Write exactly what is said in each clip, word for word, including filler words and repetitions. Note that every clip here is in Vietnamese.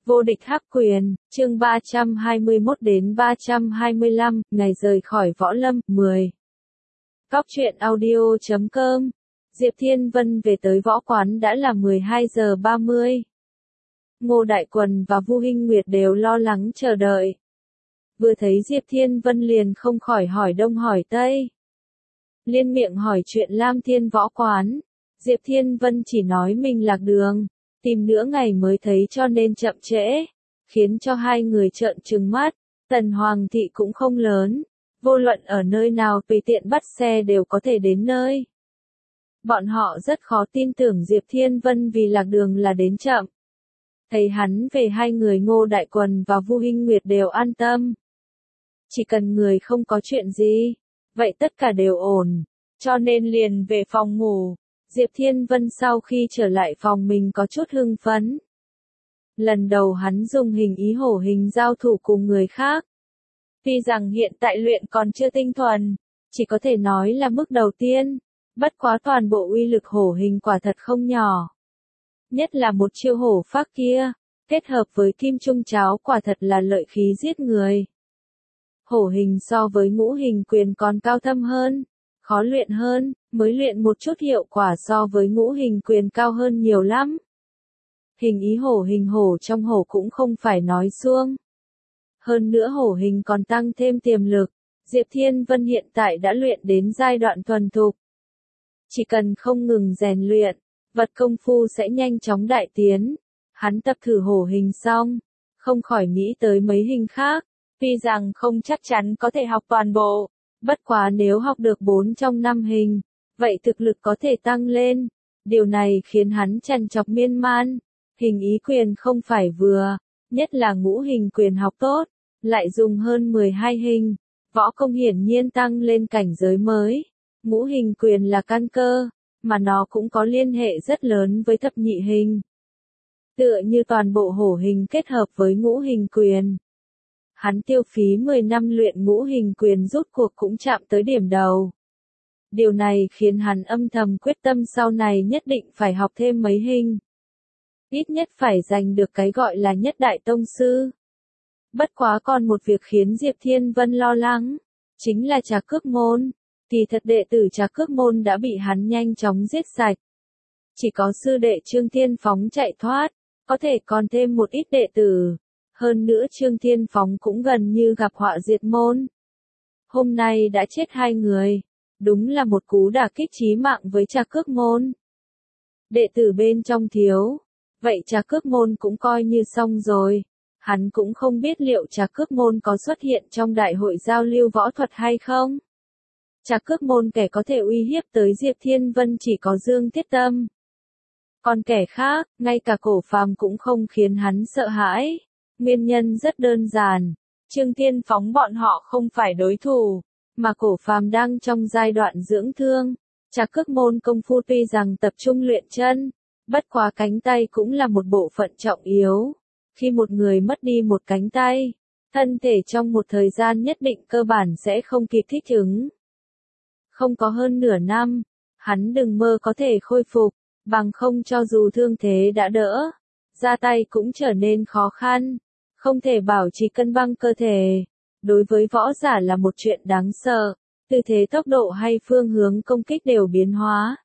Vô địch hắc quyền, chương ba trăm hai mươi mốt đến ba trăm hai mươi lăm, ngày rời khỏi võ lâm, mười. Cóc truyện audio chấm com. Diệp Thiên Vân về tới võ quán đã là mười hai giờ ba mươi. Ngô Đại Quần và Vu Hinh Nguyệt đều lo lắng chờ đợi. Vừa thấy Diệp Thiên Vân liền không khỏi hỏi đông hỏi tây. Liên miệng hỏi chuyện Lam Thiên võ quán. Diệp Thiên Vân chỉ nói mình lạc đường, tìm nửa ngày mới thấy cho nên chậm trễ, khiến cho hai người trợn trừng mắt. Tần Hoàng thị cũng không lớn, vô luận ở nơi nào tùy tiện bắt xe đều có thể đến nơi. Bọn họ rất khó tin tưởng Diệp Thiên Vân vì lạc đường là đến chậm. Thấy hắn về hai người Ngô Đại Quần và Vu Hinh Nguyệt đều an tâm. Chỉ cần người không có chuyện gì, vậy tất cả đều ổn, cho nên liền về phòng ngủ. Diệp Thiên Vân sau khi trở lại phòng mình có chút hưng phấn. Lần đầu hắn dùng hình ý hổ hình giao thủ cùng người khác. Tuy rằng hiện tại luyện còn chưa tinh thuần, chỉ có thể nói là mức đầu tiên, bất quá toàn bộ uy lực hổ hình quả thật không nhỏ. Nhất là một chiêu hổ phác kia, kết hợp với kim trung cháo quả thật là lợi khí giết người. Hổ hình so với ngũ hình quyền còn cao thâm hơn, khó luyện hơn, mới luyện một chút hiệu quả so với ngũ hình quyền cao hơn nhiều lắm. Hình ý hổ hình hổ trong hổ cũng không phải nói suông. Hơn nữa hổ hình còn tăng thêm tiềm lực, Diệp Thiên Vân hiện tại đã luyện đến giai đoạn thuần thục. Chỉ cần không ngừng rèn luyện, vật công phu sẽ nhanh chóng đại tiến. Hắn tập thử hổ hình xong, không khỏi nghĩ tới mấy hình khác, tuy rằng không chắc chắn có thể học toàn bộ. Bất quá nếu học được bốn trong năm hình, vậy thực lực có thể tăng lên. Điều này khiến hắn trằn trọc miên man. Hình ý quyền không phải vừa, nhất là ngũ hình quyền học tốt, lại dùng hơn mười hai hình. Võ công hiển nhiên tăng lên cảnh giới mới. Ngũ hình quyền là căn cơ, mà nó cũng có liên hệ rất lớn với thập nhị hình. Tựa như toàn bộ hổ hình kết hợp với ngũ hình quyền. Hắn tiêu phí mười năm luyện ngũ hình quyền rút cuộc cũng chạm tới điểm đầu. Điều này khiến hắn âm thầm quyết tâm sau này nhất định phải học thêm mấy hình. Ít nhất phải giành được cái gọi là nhất đại tông sư. Bất quá còn một việc khiến Diệp Thiên Vân lo lắng, chính là Trà Cước Môn. Thì thật đệ tử Trà Cước Môn đã bị hắn nhanh chóng giết sạch. Chỉ có sư đệ Trương Thiên Phóng chạy thoát, có thể còn thêm một ít đệ tử. Hơn nữa Trương Thiên Phóng cũng gần như gặp họa diệt môn. Hôm nay đã chết hai người, đúng là một cú đả kích chí mạng với Trà Cước Môn. Đệ tử bên trong thiếu, vậy Trà Cước Môn cũng coi như xong rồi. Hắn cũng không biết liệu Trà Cước Môn có xuất hiện trong đại hội giao lưu võ thuật hay không. Trà Cước Môn kẻ có thể uy hiếp tới Diệp Thiên Vân chỉ có Dương Thiết Tâm. Còn kẻ khác, ngay cả Cổ Phàm cũng không khiến hắn sợ hãi. Nguyên nhân rất đơn giản, Trương Thiên Phóng bọn họ không phải đối thủ, mà Cổ Phàm đang trong giai đoạn dưỡng thương. Trà Cước Môn công phu tuy rằng tập trung luyện chân, bất quá cánh tay cũng là một bộ phận trọng yếu. Khi một người mất đi một cánh tay, thân thể trong một thời gian nhất định cơ bản sẽ không kịp thích ứng. Không có hơn nửa năm, hắn đừng mơ có thể khôi phục, bằng không cho dù thương thế đã đỡ, ra tay cũng trở nên khó khăn. Không thể bảo trì cân bằng cơ thể. Đối với võ giả là một chuyện đáng sợ, tư thế tốc độ hay phương hướng công kích đều biến hóa.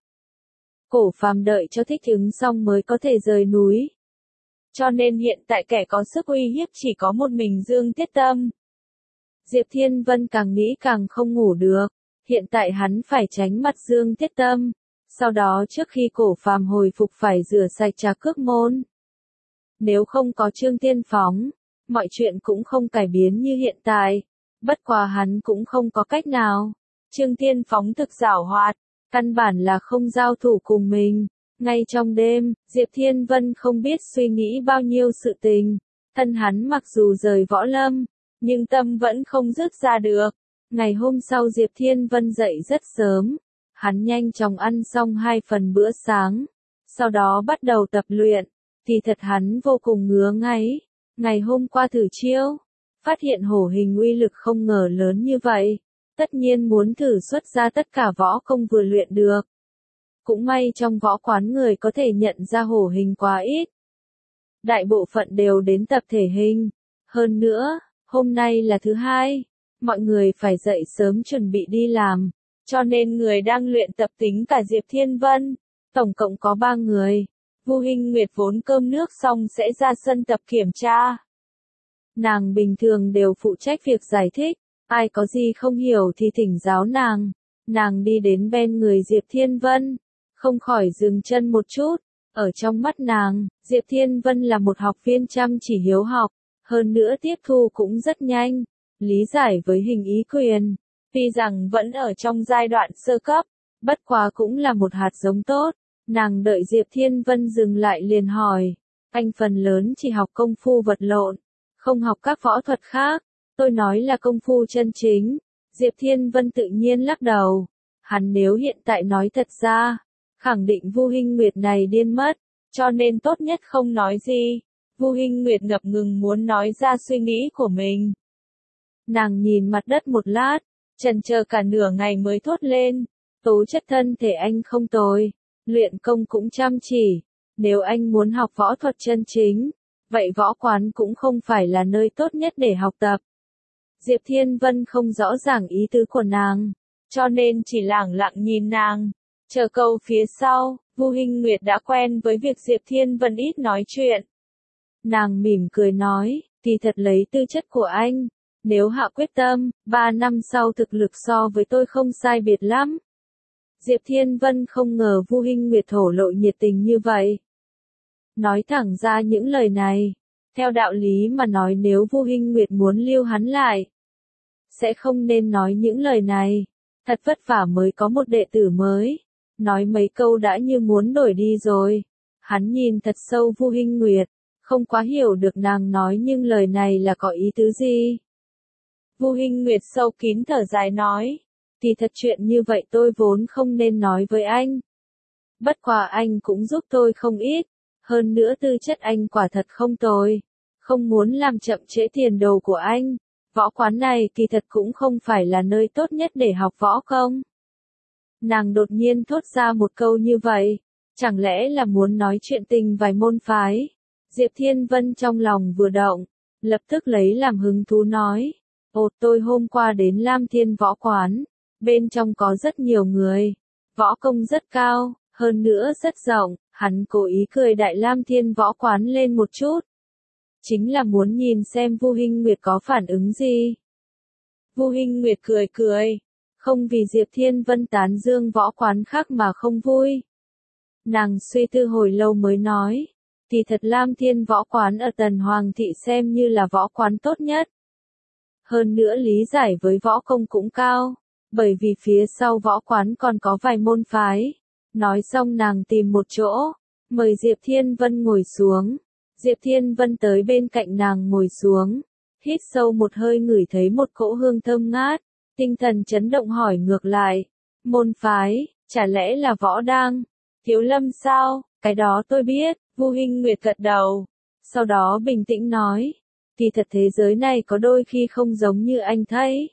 Cổ Phàm đợi cho thích ứng xong mới có thể rời núi. Cho nên hiện tại kẻ có sức uy hiếp chỉ có một mình Dương Thiết Tâm. Diệp Thiên Vân càng nghĩ càng không ngủ được, hiện tại hắn phải tránh mặt Dương Thiết Tâm, sau đó trước khi Cổ Phàm hồi phục phải rửa sạch Trà Cước Môn. Nếu không có Trương Thiên Phóng, mọi chuyện cũng không cải biến như hiện tại, bất quá hắn cũng không có cách nào. Trương Thiên Phóng thực giảo hoạt, căn bản là không giao thủ cùng mình. Ngay trong đêm, Diệp Thiên Vân không biết suy nghĩ bao nhiêu sự tình. Thân hắn mặc dù rời võ lâm, nhưng tâm vẫn không dứt ra được. Ngày hôm sau Diệp Thiên Vân dậy rất sớm. Hắn nhanh chóng ăn xong hai phần bữa sáng. Sau đó bắt đầu tập luyện. Thì thật hắn vô cùng ngứa ngáy. Ngày hôm qua thử chiêu, phát hiện hổ hình uy lực không ngờ lớn như vậy. Tất nhiên muốn thử xuất ra tất cả võ công vừa luyện được. Cũng may trong võ quán người có thể nhận ra hổ hình quá ít. đại bộ phận đều đến tập thể hình. Hơn nữa, hôm nay là thứ hai, mọi người phải dậy sớm chuẩn bị đi làm, cho nên người đang luyện tập tính cả Diệp Thiên Vân, tổng cộng có ba người. Vu Hinh Nguyệt vốn cơm nước xong sẽ ra sân tập kiểm tra. Nàng bình thường đều phụ trách việc giải thích, ai có gì không hiểu thì thỉnh giáo nàng. Nàng đi đến bên người Diệp Thiên Vân, không khỏi dừng chân một chút. Ở trong mắt nàng, Diệp Thiên Vân là một học viên chăm chỉ hiếu học, hơn nữa tiếp thu cũng rất nhanh, lý giải với hình ý quyền. Tuy rằng vẫn ở trong giai đoạn sơ cấp, bất quá cũng là một hạt giống tốt. Nàng đợi Diệp Thiên Vân dừng lại liền hỏi, anh phần lớn chỉ học công phu vật lộn, không học các võ thuật khác. Tôi nói là công phu chân chính. Diệp Thiên Vân tự nhiên lắc đầu. Hắn nếu hiện tại nói thật ra, khẳng định Vu Hinh Nguyệt này điên mất, cho nên tốt nhất không nói gì. Vu Hinh Nguyệt ngập ngừng muốn nói ra suy nghĩ của mình. Nàng nhìn mặt đất một lát, chần chờ cả nửa ngày mới thốt lên, tố chất thân thể anh không tồi, luyện công cũng chăm chỉ, nếu anh muốn học võ thuật chân chính, vậy võ quán cũng không phải là nơi tốt nhất để học tập. Diệp Thiên Vân không rõ ràng ý tứ của nàng, cho nên chỉ lẳng lặng nhìn nàng. Chờ câu phía sau, Vu Hinh Nguyệt đã quen với việc Diệp Thiên Vân ít nói chuyện. Nàng mỉm cười nói, thì thật lấy tư chất của anh, nếu hạ quyết tâm, ba năm sau thực lực so với tôi không sai biệt lắm. Diệp Thiên Vân không ngờ Vu Hinh Nguyệt thổ lộ nhiệt tình như vậy. Nói thẳng ra những lời này, theo đạo lý mà nói nếu Vu Hinh Nguyệt muốn lưu hắn lại, sẽ không nên nói những lời này. Thật vất vả mới có một đệ tử mới, nói mấy câu đã như muốn đổi đi rồi. Hắn nhìn thật sâu Vu Hinh Nguyệt, không quá hiểu được nàng nói nhưng lời này là có ý tứ gì. Vu Hinh Nguyệt sâu kín thở dài nói, thì thật chuyện như vậy tôi vốn không nên nói với anh. Bất quá anh cũng giúp tôi không ít, hơn nữa tư chất anh quả thật không tồi, không muốn làm chậm trễ tiền đồ của anh. Võ quán này kỳ thật cũng không phải là nơi tốt nhất để học võ công. Nàng đột nhiên thốt ra một câu như vậy, chẳng lẽ là muốn nói chuyện tình vài môn phái. Diệp Thiên Vân trong lòng vừa động, lập tức lấy làm hứng thú nói, ồ tôi hôm qua đến Lam Thiên võ quán, bên trong có rất nhiều người, võ công rất cao, hơn nữa rất rộng, hắn cố ý cười đại Lam Thiên võ quán lên một chút. Chính là muốn nhìn xem Vu Hinh Nguyệt có phản ứng gì. Vu Hinh Nguyệt cười cười, không vì Diệp Thiên Vân tán dương võ quán khác mà không vui. Nàng suy tư hồi lâu mới nói, thì thật Lam Thiên võ quán ở Tần Hoàng thị xem như là võ quán tốt nhất. Hơn nữa lý giải với võ công cũng cao, bởi vì phía sau võ quán còn có vài môn phái. Nói xong nàng tìm một chỗ, mời Diệp Thiên Vân ngồi xuống. Diệp Thiên Vân tới bên cạnh nàng ngồi xuống, hít sâu một hơi ngửi thấy một cỗ hương thơm ngát, tinh thần chấn động hỏi ngược lại, môn phái, chả lẽ là võ đang, Thiếu Lâm sao, cái đó tôi biết. Vu Hinh Nguyệt gật đầu, sau đó bình tĩnh nói, kỳ thật thế giới này có đôi khi không giống như anh thấy.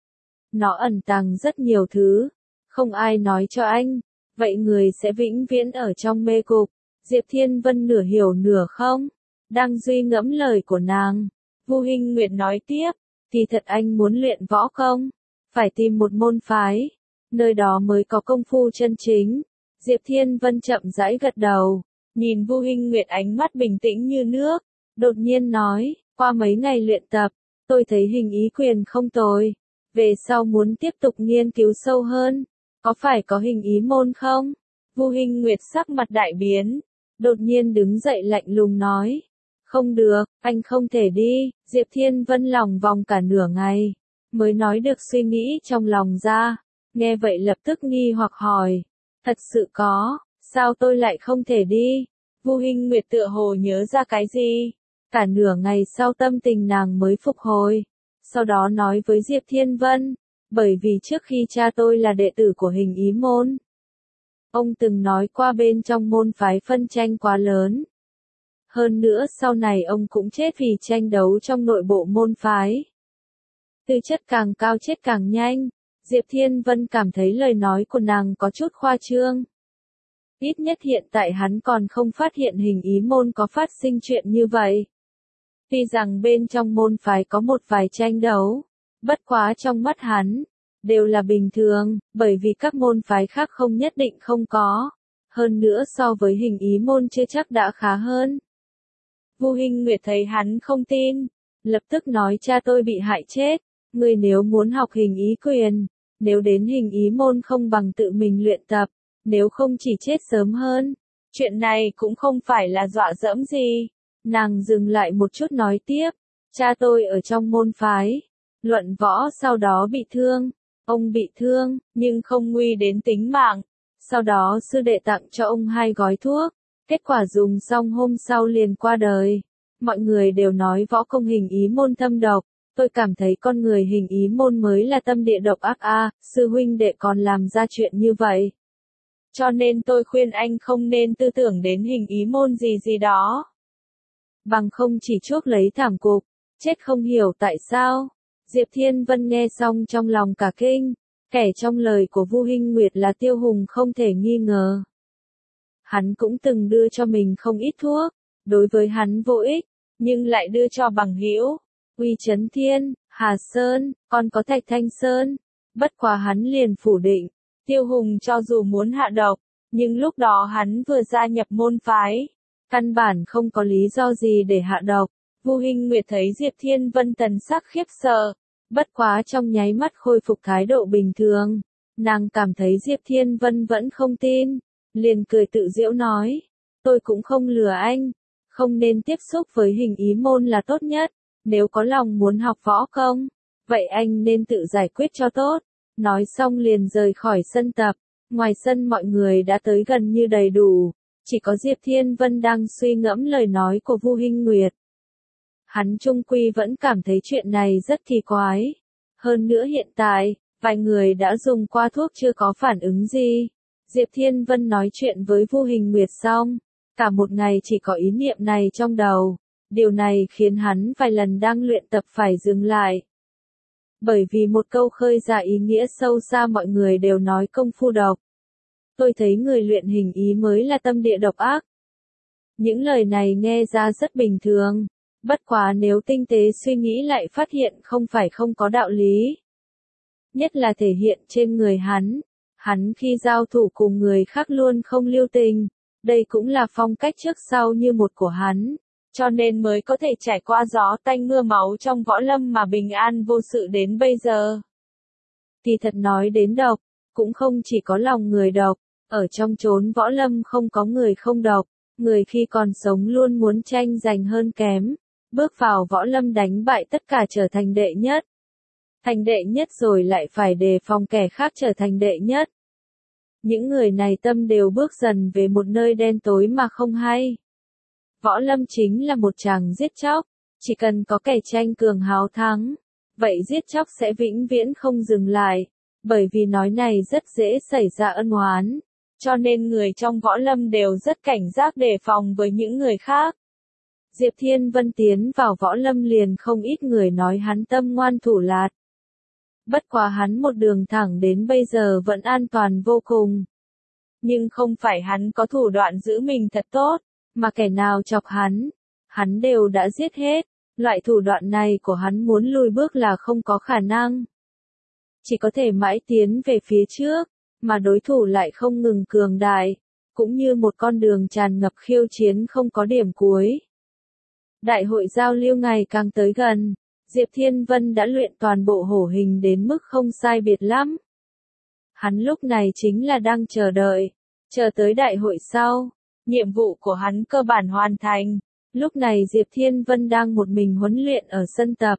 Nó ẩn tàng rất nhiều thứ, không ai nói cho anh, vậy người sẽ vĩnh viễn ở trong mê cục. Diệp Thiên Vân nửa hiểu nửa không, đang suy ngẫm lời của nàng. Vu Hinh Nguyệt nói tiếp, thì thật anh muốn luyện võ công, phải tìm một môn phái, nơi đó mới có công phu chân chính. Diệp Thiên Vân chậm rãi gật đầu, nhìn Vu Hinh Nguyệt ánh mắt bình tĩnh như nước, đột nhiên nói, qua mấy ngày luyện tập, tôi thấy hình ý quyền không tồi, về sau muốn tiếp tục nghiên cứu sâu hơn, có phải có hình ý môn không? Vu Hinh Nguyệt sắc mặt đại biến, đột nhiên đứng dậy lạnh lùng nói, không được, anh không thể đi. Diệp Thiên Vân lòng vòng cả nửa ngày, mới nói được suy nghĩ trong lòng ra, nghe vậy lập tức nghi hoặc hỏi, thật sự có, sao tôi lại không thể đi? Vu Hinh Nguyệt tựa hồ nhớ ra cái gì, cả nửa ngày sau tâm tình nàng mới phục hồi, sau đó nói với Diệp Thiên Vân, bởi vì trước khi cha tôi là đệ tử của hình ý môn, ông từng nói qua bên trong môn phái phân tranh quá lớn. Hơn nữa sau này ông cũng chết vì tranh đấu trong nội bộ môn phái. Tư chất càng cao chết càng nhanh. Diệp Thiên Vân cảm thấy lời nói của nàng có chút khoa trương. Ít nhất hiện tại hắn còn không phát hiện hình ý môn có phát sinh chuyện như vậy. Tuy rằng bên trong môn phái có một vài tranh đấu, bất quá trong mắt hắn, đều là bình thường, bởi vì các môn phái khác không nhất định không có. Hơn nữa so với hình ý môn chưa chắc đã khá hơn. Vu Hinh Nguyệt thấy hắn không tin, lập tức nói cha tôi bị hại chết, người nếu muốn học hình ý quyền, nếu đến hình ý môn không bằng tự mình luyện tập, nếu không chỉ chết sớm hơn. Chuyện này cũng không phải là dọa dẫm gì. Nàng dừng lại một chút nói tiếp, cha tôi ở trong môn phái, luận võ sau đó bị thương, ông bị thương, nhưng không nguy đến tính mạng. Sau đó sư đệ tặng cho ông hai gói thuốc, kết quả dùng xong hôm sau liền qua đời. Mọi người đều nói võ công hình ý môn thâm độc, tôi cảm thấy con người hình ý môn mới là tâm địa độc ác a, sư huynh đệ còn làm ra chuyện như vậy. Cho nên tôi khuyên anh không nên tư tưởng đến hình ý môn gì gì đó. Bằng không chỉ chuốc lấy thảm cục, chết không hiểu tại sao. Diệp Thiên Vân nghe xong trong lòng cả kinh, kẻ trong lời của Vu Hinh Nguyệt là Tiêu Hùng không thể nghi ngờ. Hắn cũng từng đưa cho mình không ít thuốc, đối với hắn vô ích, nhưng lại đưa cho bằng hữu, Uy Chấn Thiên, Hà Sơn, còn có Thạch Thanh Sơn. Bất quá hắn liền phủ định, Tiêu Hùng cho dù muốn hạ độc, nhưng lúc đó hắn vừa gia nhập môn phái, căn bản không có lý do gì để hạ độc. Vu Hinh Nguyệt thấy Diệp Thiên Vân thần sắc khiếp sợ, bất quá trong nháy mắt khôi phục thái độ bình thường. Nàng cảm thấy Diệp Thiên Vân vẫn không tin, liền cười tự giễu nói, tôi cũng không lừa anh, không nên tiếp xúc với hình ý môn là tốt nhất, nếu có lòng muốn học võ công, vậy anh nên tự giải quyết cho tốt. Nói xong liền rời khỏi sân tập, ngoài sân mọi người đã tới gần như đầy đủ, chỉ có Diệp Thiên Vân đang suy ngẫm lời nói của Vu Hinh Nguyệt. Hắn chung quy vẫn cảm thấy chuyện này rất kỳ quái. Hơn nữa hiện tại, vài người đã dùng qua thuốc chưa có phản ứng gì. Diệp Thiên Vân nói chuyện với Vu Hinh Nguyệt xong, cả một ngày chỉ có ý niệm này trong đầu. Điều này khiến hắn vài lần đang luyện tập phải dừng lại. Bởi vì một câu khơi ra ý nghĩa sâu xa mọi người đều nói công phu độc. Tôi thấy người luyện hình ý mới là tâm địa độc ác. Những lời này nghe ra rất bình thường. Bất quá nếu tinh tế suy nghĩ lại phát hiện không phải không có đạo lý. Nhất là thể hiện trên người hắn. Hắn khi giao thủ cùng người khác luôn không lưu tình. Đây cũng là phong cách trước sau như một của hắn. Cho nên mới có thể trải qua gió tanh mưa máu trong võ lâm mà bình an vô sự đến bây giờ. Thì thật nói đến độc, cũng không chỉ có lòng người độc. Ở trong chốn võ lâm không có người không độc. Người khi còn sống luôn muốn tranh giành hơn kém. Bước vào võ lâm đánh bại tất cả trở thành đệ nhất. Thành đệ nhất rồi lại phải đề phòng kẻ khác trở thành đệ nhất. Những người này tâm đều bước dần về một nơi đen tối mà không hay. Võ lâm chính là một tràng giết chóc, chỉ cần có kẻ tranh cường háo thắng, vậy giết chóc sẽ vĩnh viễn không dừng lại, bởi vì nói này rất dễ xảy ra ân oán, cho nên người trong võ lâm đều rất cảnh giác đề phòng với những người khác. Diệp Thiên Vân tiến vào võ lâm liền không ít người nói hắn tâm ngoan thủ lạt. Bất quá hắn một đường thẳng đến bây giờ vẫn an toàn vô cùng. Nhưng không phải hắn có thủ đoạn giữ mình thật tốt, mà kẻ nào chọc hắn, hắn đều đã giết hết. Loại thủ đoạn này của hắn muốn lùi bước là không có khả năng. Chỉ có thể mãi tiến về phía trước, mà đối thủ lại không ngừng cường đại, cũng như một con đường tràn ngập khiêu chiến không có điểm cuối. Đại hội giao lưu ngày càng tới gần, Diệp Thiên Vân đã luyện toàn bộ hổ hình đến mức không sai biệt lắm. Hắn lúc này chính là đang chờ đợi, chờ tới đại hội sau, nhiệm vụ của hắn cơ bản hoàn thành. Lúc này Diệp Thiên Vân đang một mình huấn luyện ở sân tập.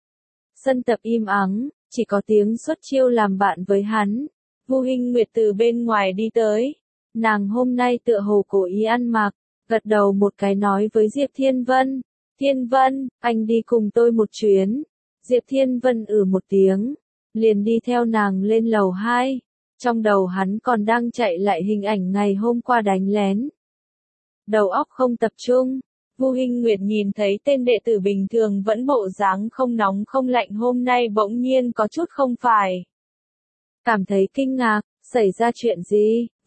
Sân tập im ắng, chỉ có tiếng xuất chiêu làm bạn với hắn. Vu Hinh Nguyệt từ bên ngoài đi tới. Nàng hôm nay tựa hồ cố ý ăn mặc, gật đầu một cái nói với Diệp Thiên Vân. Thiên Vân, anh đi cùng tôi một chuyến. Diệp Thiên Vân ử một tiếng, liền đi theo nàng lên lầu hai. Trong đầu hắn còn đang chạy lại hình ảnh ngày hôm qua đánh lén. Đầu óc không tập trung. Vu Hinh Nguyệt nhìn thấy tên đệ tử bình thường vẫn bộ dáng không nóng không lạnh hôm nay bỗng nhiên có chút không phải. Cảm thấy kinh ngạc, xảy ra chuyện gì? Vu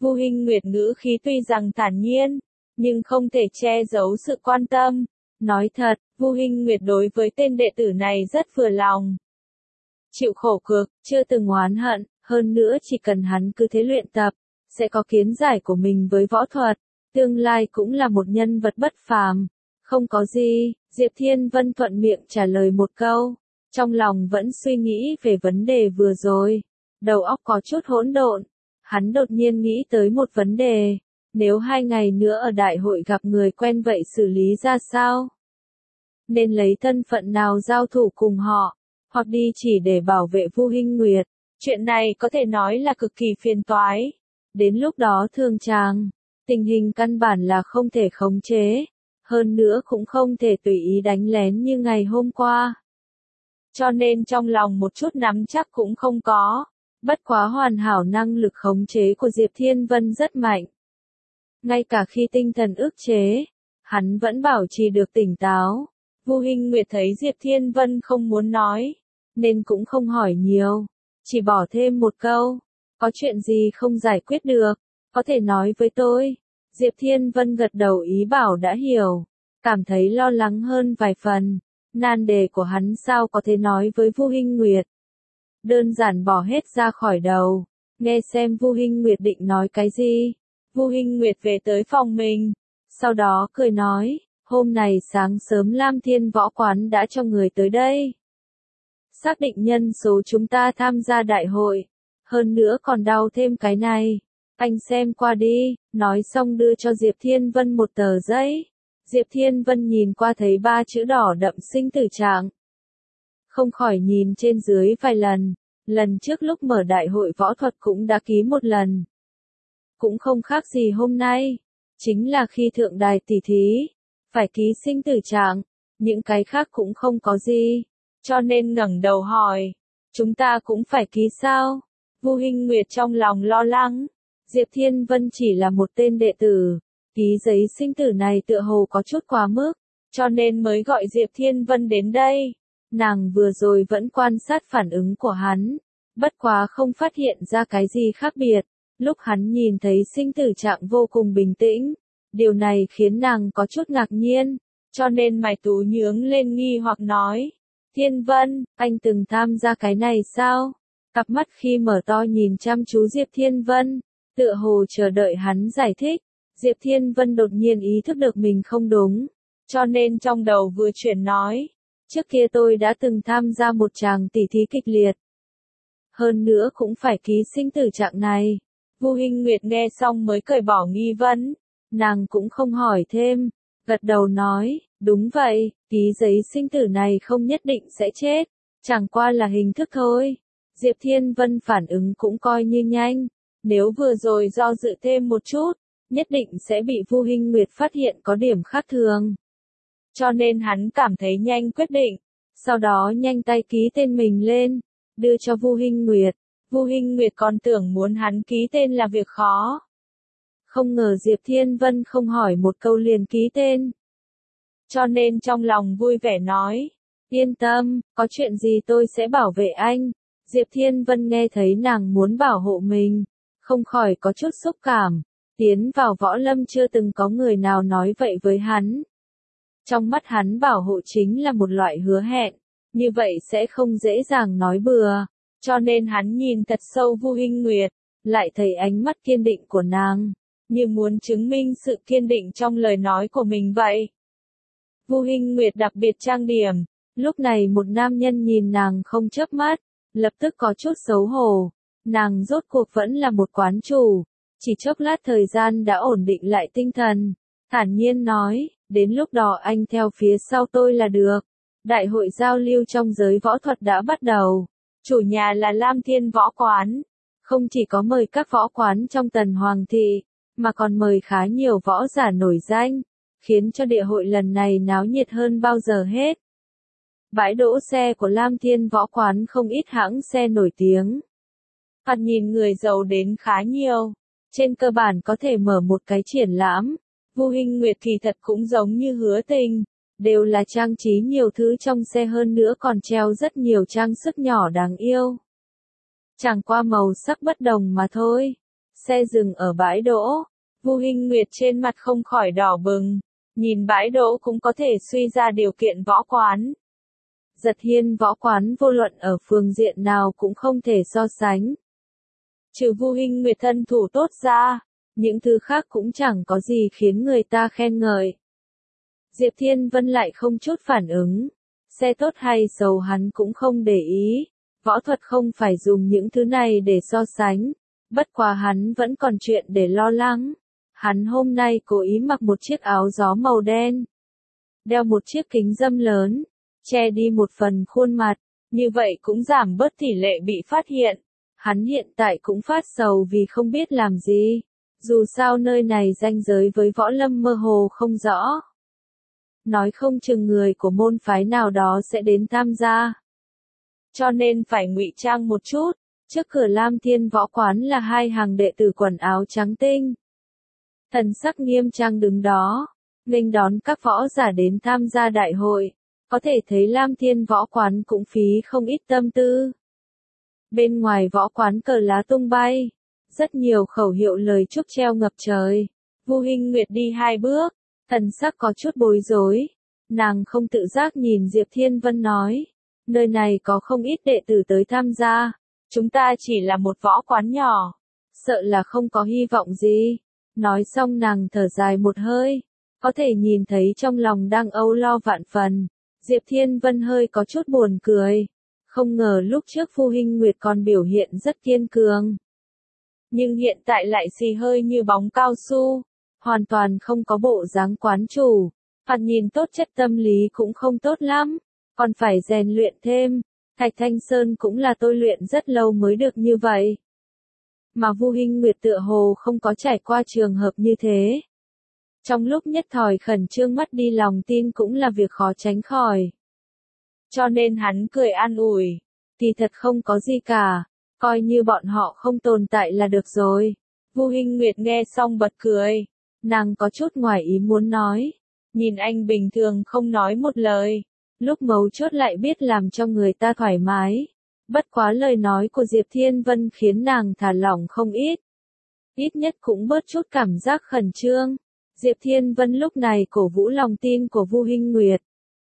Vu Hinh Nguyệt ngữ khí tuy rằng thản nhiên, nhưng không thể che giấu sự quan tâm. Nói thật, Vu Hinh Nguyệt đối với tên đệ tử này rất vừa lòng. Chịu khổ cực, chưa từng oán hận, hơn nữa chỉ cần hắn cứ thế luyện tập, sẽ có kiến giải của mình với võ thuật, tương lai cũng là một nhân vật bất phàm. Không có gì, Diệp Thiên Vân thuận miệng trả lời một câu, trong lòng vẫn suy nghĩ về vấn đề vừa rồi, đầu óc có chút hỗn độn. Hắn đột nhiên nghĩ tới một vấn đề, nếu hai ngày nữa ở đại hội gặp người quen vậy xử lý ra sao? Nên lấy thân phận nào giao thủ cùng họ, hoặc đi chỉ để bảo vệ Vu Hinh Nguyệt? Chuyện này có thể nói là cực kỳ phiền toái. Đến lúc đó thương chàng, tình hình căn bản là không thể khống chế, hơn nữa cũng không thể tùy ý đánh lén như ngày hôm qua. Cho nên trong lòng một chút nắm chắc cũng không có. Bất quá hoàn hảo năng lực khống chế của Diệp Thiên Vân rất mạnh. Ngay cả khi tinh thần ức chế, hắn vẫn bảo trì được tỉnh táo. Vu Hinh Nguyệt thấy Diệp Thiên Vân không muốn nói, nên cũng không hỏi nhiều, chỉ bỏ thêm một câu, có chuyện gì không giải quyết được, có thể nói với tôi. Diệp Thiên Vân gật đầu ý bảo đã hiểu, cảm thấy lo lắng hơn vài phần, nan đề của hắn sao có thể nói với Vu Hinh Nguyệt. Đơn giản bỏ hết ra khỏi đầu, nghe xem Vu Hinh Nguyệt định nói cái gì. Vu Hinh Nguyệt về tới phòng mình, sau đó cười nói, hôm nay sáng sớm Lam Thiên Võ Quán đã cho người tới đây. Xác định nhân số chúng ta tham gia đại hội, hơn nữa còn đau thêm cái này. Anh xem qua đi, nói xong đưa cho Diệp Thiên Vân một tờ giấy. Diệp Thiên Vân nhìn qua thấy ba chữ đỏ đậm sinh tử trạng. Không khỏi nhìn trên dưới vài lần, lần trước lúc mở đại hội võ thuật cũng đã ký một lần. Cũng không khác gì hôm nay, chính là khi thượng đài tỷ thí, phải ký sinh tử trạng, những cái khác cũng không có gì, cho nên ngẩng đầu hỏi, chúng ta cũng phải ký sao? Vu Hinh Nguyệt trong lòng lo lắng, Diệp Thiên Vân chỉ là một tên đệ tử, ký giấy sinh tử này tựa hồ có chút quá mức, cho nên mới gọi Diệp Thiên Vân đến đây. Nàng vừa rồi vẫn quan sát phản ứng của hắn, bất quá không phát hiện ra cái gì khác biệt. Lúc hắn nhìn thấy sinh tử trạng vô cùng bình tĩnh, điều này khiến nàng có chút ngạc nhiên, cho nên mày tú nhướng lên nghi hoặc nói, Thiên Vân, anh từng tham gia cái này sao? Cặp mắt khi mở to nhìn chăm chú Diệp Thiên Vân, tựa hồ chờ đợi hắn giải thích. Diệp Thiên Vân đột nhiên ý thức được mình không đúng, cho nên trong đầu vừa chuyển nói, trước kia tôi đã từng tham gia một tràng tỉ thí kịch liệt. Hơn nữa cũng phải ký sinh tử trạng này. Vu Hinh Nguyệt nghe xong mới cởi bỏ nghi vấn, nàng cũng không hỏi thêm, gật đầu nói, đúng vậy, ký giấy sinh tử này không nhất định sẽ chết, chẳng qua là hình thức thôi. Diệp Thiên Vân phản ứng cũng coi như nhanh, nếu vừa rồi do dự thêm một chút, nhất định sẽ bị Vu Hinh Nguyệt phát hiện có điểm khác thường. Cho nên hắn cảm thấy nhanh quyết định, sau đó nhanh tay ký tên mình lên, đưa cho Vu Hinh Nguyệt. Vu Hinh Nguyệt còn tưởng muốn hắn ký tên là việc khó. Không ngờ Diệp Thiên Vân không hỏi một câu liền ký tên. Cho nên trong lòng vui vẻ nói, yên tâm, có chuyện gì tôi sẽ bảo vệ anh. Diệp Thiên Vân nghe thấy nàng muốn bảo hộ mình, không khỏi có chút xúc cảm. Tiến vào võ lâm chưa từng có người nào nói vậy với hắn. Trong mắt hắn bảo hộ chính là một loại hứa hẹn, như vậy sẽ không dễ dàng nói bừa. Cho nên hắn nhìn thật sâu Vu Hinh Nguyệt, lại thấy ánh mắt kiên định của nàng, như muốn chứng minh sự kiên định trong lời nói của mình vậy. Vu Hinh Nguyệt đặc biệt trang điểm, lúc này một nam nhân nhìn nàng không chớp mắt, lập tức có chút xấu hổ. Nàng rốt cuộc vẫn là một quán chủ, chỉ chốc lát thời gian đã ổn định lại tinh thần, thản nhiên nói, đến lúc đó anh theo phía sau tôi là được. Đại hội giao lưu trong giới võ thuật đã bắt đầu. Chủ nhà là Lam Thiên Võ Quán, không chỉ có mời các võ quán trong Tần Hoàng Thị, mà còn mời khá nhiều võ giả nổi danh, khiến cho địa hội lần này náo nhiệt hơn bao giờ hết. Bãi đỗ xe của Lam Thiên Võ Quán không ít hãng xe nổi tiếng. Thoạt nhìn người giàu đến khá nhiều, trên cơ bản có thể mở một cái triển lãm. Vu Hinh Nguyệt kỳ thật cũng giống như Hứa Tình, đều là trang trí nhiều thứ trong xe, hơn nữa còn treo rất nhiều trang sức nhỏ đáng yêu. Chẳng qua màu sắc bất đồng mà thôi. Xe dừng ở bãi đỗ. Vu Hinh Nguyệt trên mặt không khỏi đỏ bừng. Nhìn bãi đỗ cũng có thể suy ra điều kiện võ quán. Giật Hiên võ quán vô luận ở phương diện nào cũng không thể so sánh. Trừ Vu Hinh Nguyệt thân thủ tốt ra, những thứ khác cũng chẳng có gì khiến người ta khen ngợi. Diệp Thiên Vân lại không chút phản ứng. Xe tốt hay xấu hắn cũng không để ý. Võ thuật không phải dùng những thứ này để so sánh. Bất quá hắn vẫn còn chuyện để lo lắng. Hắn hôm nay cố ý mặc một chiếc áo gió màu đen. Đeo một chiếc kính râm lớn. Che đi một phần khuôn mặt. Như vậy cũng giảm bớt tỷ lệ bị phát hiện. Hắn hiện tại cũng phát sầu vì không biết làm gì. Dù sao nơi này ranh giới với võ lâm mơ hồ không rõ. Nói không chừng người của môn phái nào đó sẽ đến tham gia. Cho nên phải ngụy trang một chút. Trước cửa Lam Thiên võ quán là hai hàng đệ tử quần áo trắng tinh. Thần sắc nghiêm trang đứng đó, nghênh đón các võ giả đến tham gia đại hội. Có thể thấy Lam Thiên võ quán cũng phí không ít tâm tư. Bên ngoài võ quán cờ lá tung bay. Rất nhiều khẩu hiệu lời chúc treo ngập trời. Vu Hinh Nguyệt đi hai bước, thần sắc có chút bối rối. Nàng không tự giác nhìn Diệp Thiên Vân nói. Nơi này có không ít đệ tử tới tham gia. Chúng ta chỉ là một võ quán nhỏ. Sợ là không có hy vọng gì. Nói xong nàng thở dài một hơi. Có thể nhìn thấy trong lòng đang âu lo vạn phần. Diệp Thiên Vân hơi có chút buồn cười. Không ngờ lúc trước Vu Hinh Nguyệt còn biểu hiện rất kiên cường. Nhưng hiện tại lại xì hơi như bóng cao su. Hoàn toàn không có bộ dáng quán chủ. Phạt nhìn tốt chất tâm lý cũng không tốt lắm. Còn phải rèn luyện thêm. Thạch Thanh Sơn cũng là tôi luyện rất lâu mới được như vậy. Mà Vu Hinh Nguyệt tựa hồ không có trải qua trường hợp như thế. Trong lúc nhất thời khẩn trương mất đi lòng tin cũng là việc khó tránh khỏi. Cho nên hắn cười an ủi. Thì thật không có gì cả. Coi như bọn họ không tồn tại là được rồi. Vu Hinh Nguyệt nghe xong bật cười. Nàng có chút ngoài ý muốn nói. Nhìn anh bình thường không nói một lời. Lúc mấu chốt lại biết làm cho người ta thoải mái. Bất quá lời nói của Diệp Thiên Vân khiến nàng thả lỏng không ít. Ít nhất cũng bớt chút cảm giác khẩn trương. Diệp Thiên Vân lúc này cổ vũ lòng tin của Vu Hinh Nguyệt.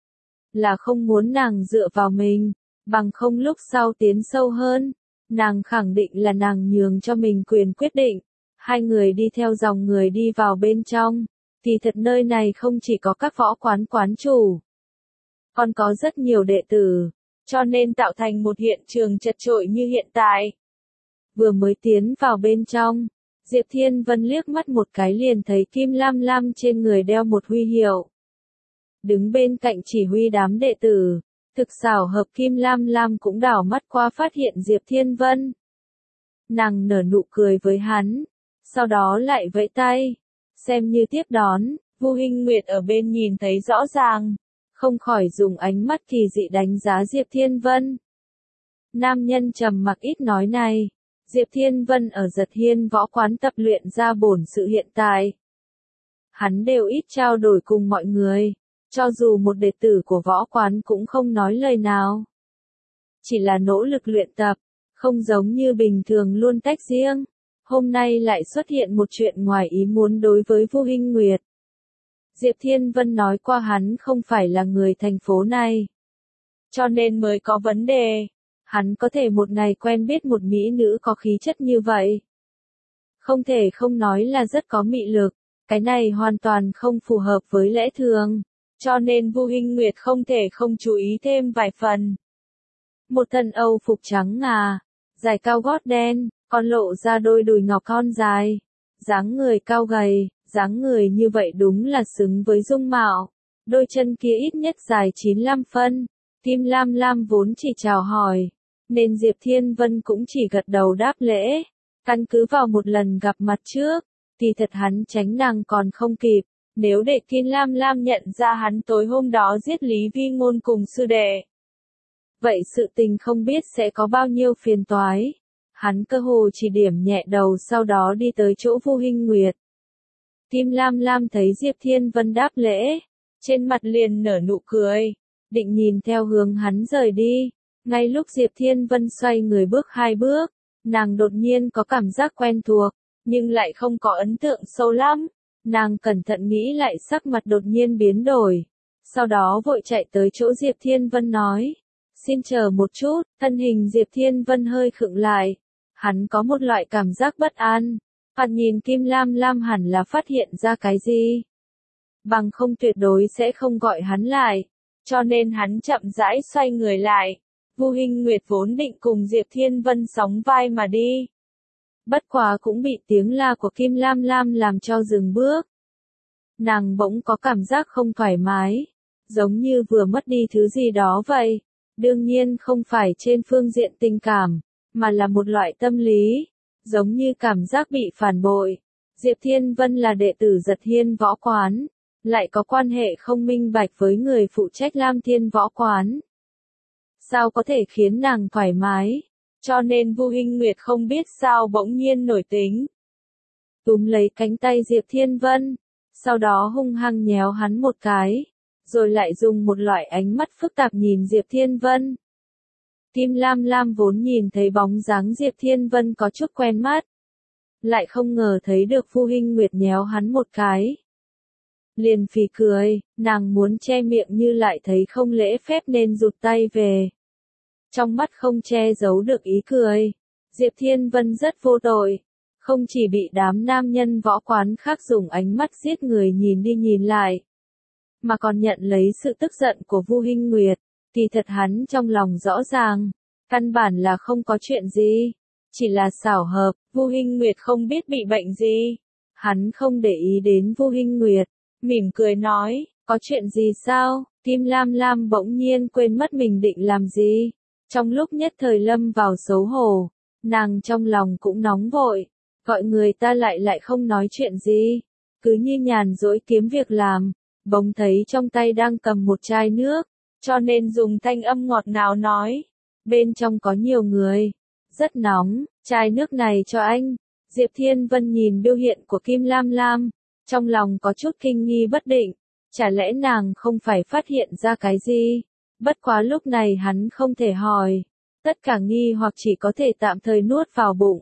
Là không muốn nàng dựa vào mình. Bằng không lúc sau tiến sâu hơn. Nàng khẳng định là nàng nhường cho mình quyền quyết định. Hai người đi theo dòng người đi vào bên trong. Thì thật nơi này không chỉ có các võ quán quán chủ. Còn có rất nhiều đệ tử. Cho nên tạo thành một hiện trường chật chội như hiện tại. Vừa mới tiến vào bên trong. Diệp Thiên Vân liếc mắt một cái liền thấy Kim Lam Lam trên người đeo một huy hiệu. Đứng bên cạnh chỉ huy đám đệ tử. Thực xảo hợp Kim Lam Lam cũng đảo mắt qua phát hiện Diệp Thiên Vân. Nàng nở nụ cười với hắn. Sau đó lại vẫy tay. Xem như tiếp đón. Vu Hinh Nguyệt ở bên nhìn thấy rõ ràng. Không khỏi dùng ánh mắt kỳ dị đánh giá Diệp Thiên Vân. Nam nhân trầm mặc ít nói này. Diệp Thiên Vân ở Giật Hiên võ quán tập luyện ra bổn sự hiện tại. Hắn đều ít trao đổi cùng mọi người. Cho dù một đệ tử của võ quán cũng không nói lời nào. Chỉ là nỗ lực luyện tập. Không giống như bình thường luôn tách riêng. Hôm nay lại xuất hiện một chuyện ngoài ý muốn đối với Vu Hinh Nguyệt. Diệp Thiên Vân nói qua hắn không phải là người thành phố này. Cho nên mới có vấn đề. Hắn có thể một ngày quen biết một mỹ nữ có khí chất như vậy. Không thể không nói là rất có mị lực. Cái này hoàn toàn không phù hợp với lẽ thường. Cho nên Vu Hinh Nguyệt không thể không chú ý thêm vài phần. Một thân Âu phục trắng ngà, dài cao gót đen, còn lộ ra đôi đùi ngọc thon dài. Dáng người cao gầy, dáng người như vậy đúng là xứng với dung mạo. Đôi chân kia ít nhất dài chín lăm phân. Kim Lam Lam vốn chỉ chào hỏi. Nên Diệp Thiên Vân cũng chỉ gật đầu đáp lễ. Căn cứ vào một lần gặp mặt trước. Thì thật hắn tránh nàng còn không kịp. Nếu để Kim Lam Lam nhận ra hắn tối hôm đó giết Lý Vi Ngôn cùng sư đệ. Vậy sự tình không biết sẽ có bao nhiêu phiền toái. Hắn cơ hồ chỉ điểm nhẹ đầu sau đó đi tới chỗ Vu Hinh Nguyệt. Kim Lam Lam thấy Diệp Thiên Vân đáp lễ. Trên mặt liền nở nụ cười. Định nhìn theo hướng hắn rời đi. Ngay lúc Diệp Thiên Vân xoay người bước hai bước. Nàng đột nhiên có cảm giác quen thuộc. nhưng lại không có ấn tượng sâu lắm. Nàng cẩn thận nghĩ lại sắc mặt đột nhiên biến đổi. Sau đó vội chạy tới chỗ Diệp Thiên Vân nói. Xin chờ một chút, thân hình Diệp Thiên Vân hơi khựng lại. Hắn có một loại cảm giác bất an. Hắn nhìn Kim Lam Lam hẳn là phát hiện ra cái gì. Bằng không tuyệt đối sẽ không gọi hắn lại. Cho nên hắn chậm rãi xoay người lại. Vu Hinh Nguyệt vốn định cùng Diệp Thiên Vân sóng vai mà đi. Bất quá cũng bị tiếng la của Kim Lam Lam làm cho dừng bước. Nàng bỗng có cảm giác không thoải mái. Giống như vừa mất đi thứ gì đó vậy. Đương nhiên không phải trên phương diện tình cảm, mà là một loại tâm lý. Giống như cảm giác bị phản bội. Diệp Thiên Vân là đệ tử Giật Hiên võ quán. Lại có quan hệ không minh bạch với người phụ trách Lam Thiên võ quán. Sao có thể khiến nàng thoải mái? Cho nên Vu Hinh Nguyệt không biết sao bỗng nhiên nổi tính. Túm lấy cánh tay Diệp Thiên Vân, sau đó hung hăng nhéo hắn một cái, rồi lại dùng một loại ánh mắt phức tạp nhìn Diệp Thiên Vân. Kim Lam Lam vốn nhìn thấy bóng dáng Diệp Thiên Vân có chút quen mắt. Lại không ngờ thấy được Vu Hinh Nguyệt nhéo hắn một cái. Liền phì cười, nàng muốn che miệng như lại thấy không lễ phép nên rụt tay về. Trong mắt không che giấu được ý cười. Diệp Thiên Vân rất vô tội. Không chỉ bị đám nam nhân võ quán khác dùng ánh mắt giết người nhìn đi nhìn lại. Mà còn nhận lấy sự tức giận của Vu Hinh Nguyệt. Thì thật hắn trong lòng rõ ràng. Căn bản là không có chuyện gì. Chỉ là xảo hợp, Vu Hinh Nguyệt không biết bị bệnh gì. Hắn không để ý đến Vu Hinh Nguyệt. Mỉm cười nói, có chuyện gì sao? Kim Lam Lam bỗng nhiên quên mất mình định làm gì. Trong lúc nhất thời lâm vào xấu hổ, nàng trong lòng cũng nóng vội, gọi người ta lại lại không nói chuyện gì, cứ như nhàn rỗi kiếm việc làm, bỗng thấy trong tay đang cầm một chai nước, cho nên dùng thanh âm ngọt ngào nói, bên trong có nhiều người, rất nóng, chai nước này cho anh. Diệp Thiên Vân nhìn biểu hiện của Kim Lam Lam, trong lòng có chút kinh nghi bất định, chả lẽ nàng không phải phát hiện ra cái gì? Bất quá lúc này hắn không thể hỏi, tất cả nghi hoặc chỉ có thể tạm thời nuốt vào bụng.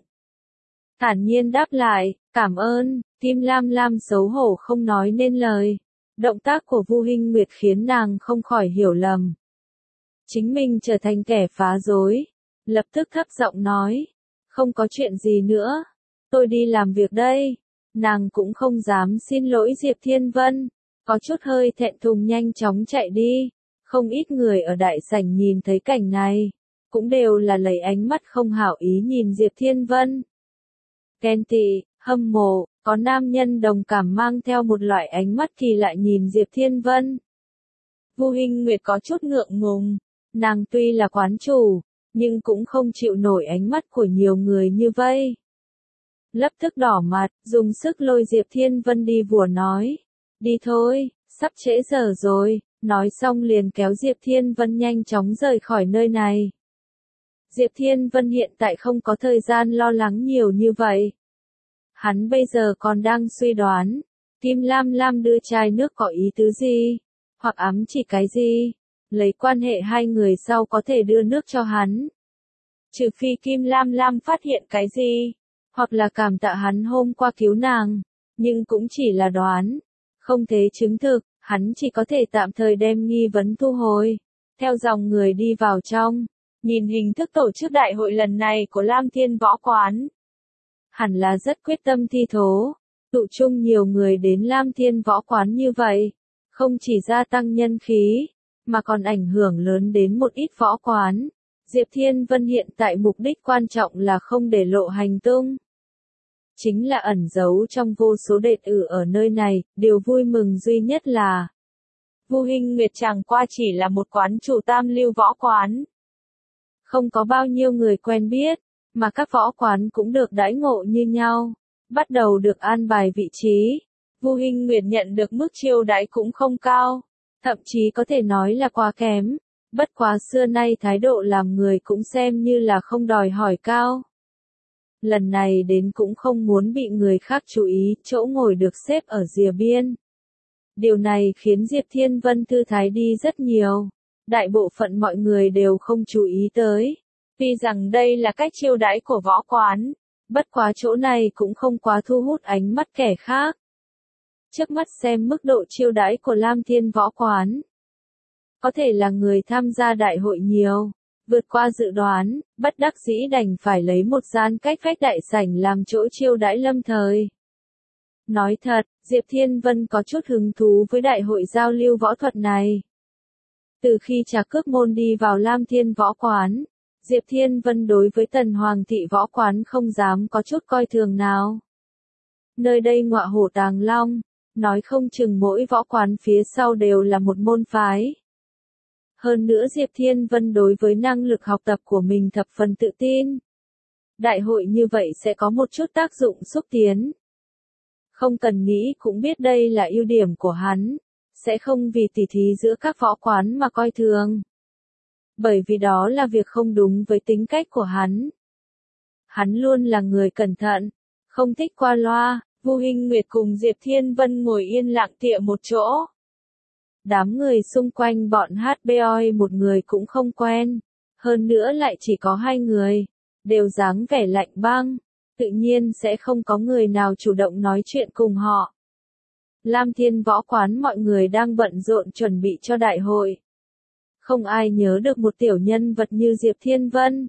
Thản nhiên đáp lại, cảm ơn. Kim Lam Lam xấu hổ không nói nên lời. Động tác của Vu Hinh Nguyệt khiến nàng không khỏi hiểu lầm. Chính mình trở thành kẻ phá rối. Lập tức thấp giọng nói, không có chuyện gì nữa, tôi đi làm việc đây. Nàng cũng không dám xin lỗi Diệp Thiên Vân, có chút hơi thẹn thùng nhanh chóng chạy đi. Không ít người ở đại sảnh nhìn thấy cảnh này, cũng đều là lấy ánh mắt không hảo ý nhìn Diệp Thiên Vân. Ghen tị, hâm mộ, có nam nhân đồng cảm mang theo một loại ánh mắt kỳ lạ nhìn Diệp Thiên Vân. Vu Hinh Nguyệt có chút ngượng ngùng, nàng tuy là quán chủ, nhưng cũng không chịu nổi ánh mắt của nhiều người như vây. Lập tức đỏ mặt, dùng sức lôi Diệp Thiên Vân đi vùa nói, đi thôi, sắp trễ giờ rồi. Nói xong liền kéo Diệp Thiên Vân nhanh chóng rời khỏi nơi này. Diệp Thiên Vân hiện tại không có thời gian lo lắng nhiều như vậy. Hắn bây giờ còn đang suy đoán, Kim Lam Lam đưa chai nước có ý tứ gì, hoặc ám chỉ cái gì, lấy quan hệ hai người sau có thể đưa nước cho hắn. Trừ phi Kim Lam Lam phát hiện cái gì, hoặc là cảm tạ hắn hôm qua cứu nàng, nhưng cũng chỉ là đoán, không thể chứng thực. Hắn chỉ có thể tạm thời đem nghi vấn thu hồi, theo dòng người đi vào trong, nhìn hình thức tổ chức đại hội lần này của Lam Thiên võ quán. Hẳn là rất quyết tâm thi thố, tụ chung nhiều người đến Lam Thiên võ quán như vậy, không chỉ gia tăng nhân khí, mà còn ảnh hưởng lớn đến một ít võ quán. Diệp Thiên Vân hiện tại mục đích quan trọng là không để lộ hành tung. Chính là ẩn giấu trong vô số đệ tử ở nơi này, điều vui mừng duy nhất là Vu Hinh Nguyệt chẳng qua chỉ là một quán chủ tam lưu võ quán. Không có bao nhiêu người quen biết, mà các võ quán cũng được đãi ngộ như nhau, bắt đầu được an bài vị trí. Vu Hinh Nguyệt nhận được mức chiêu đãi cũng không cao, thậm chí có thể nói là quá kém, bất quá xưa nay thái độ làm người cũng xem như là không đòi hỏi cao. Lần này đến cũng không muốn bị người khác chú ý, chỗ ngồi được xếp ở rìa biên. Điều này khiến Diệp Thiên Vân thư thái đi rất nhiều. Đại bộ phận mọi người đều không chú ý tới. Tuy rằng đây là cách chiêu đãi của võ quán, Bất quá chỗ này cũng không quá thu hút ánh mắt kẻ khác. Trước mắt xem mức độ chiêu đãi của Lam Thiên Võ Quán. Có thể là người tham gia đại hội nhiều, vượt qua dự đoán, bất đắc dĩ đành phải lấy một gian cách vách đại sảnh làm chỗ chiêu đãi lâm thời. Nói thật, Diệp Thiên Vân có chút hứng thú với đại hội giao lưu võ thuật này. Từ khi Trà Cước Môn đi vào Lam Thiên Võ Quán, Diệp Thiên Vân đối với Tần Hoàng Thị Võ Quán không dám có chút coi thường nào. Nơi đây ngọa hổ tàng long, nói không chừng mỗi võ quán phía sau đều là một môn phái. Hơn nữa Diệp Thiên Vân đối với năng lực học tập của mình thập phần tự tin. Đại hội như vậy sẽ có một chút tác dụng xúc tiến. Không cần nghĩ cũng biết đây là ưu điểm của hắn, sẽ không vì tỉ thí giữa các võ quán mà coi thường. Bởi vì đó là việc không đúng với tính cách của hắn. Hắn luôn là người cẩn thận, không thích qua loa. Vu Hinh Nguyệt cùng Diệp Thiên Vân ngồi yên lặng tịa một chỗ. Đám người xung quanh bọn hát bê o một người cũng không quen, hơn nữa lại chỉ có hai người, đều dáng vẻ lạnh băng, tự nhiên sẽ không có người nào chủ động nói chuyện cùng họ. Lam Thiên Võ Quán mọi người đang bận rộn chuẩn bị cho đại hội. Không ai nhớ được một tiểu nhân vật như Diệp Thiên Vân.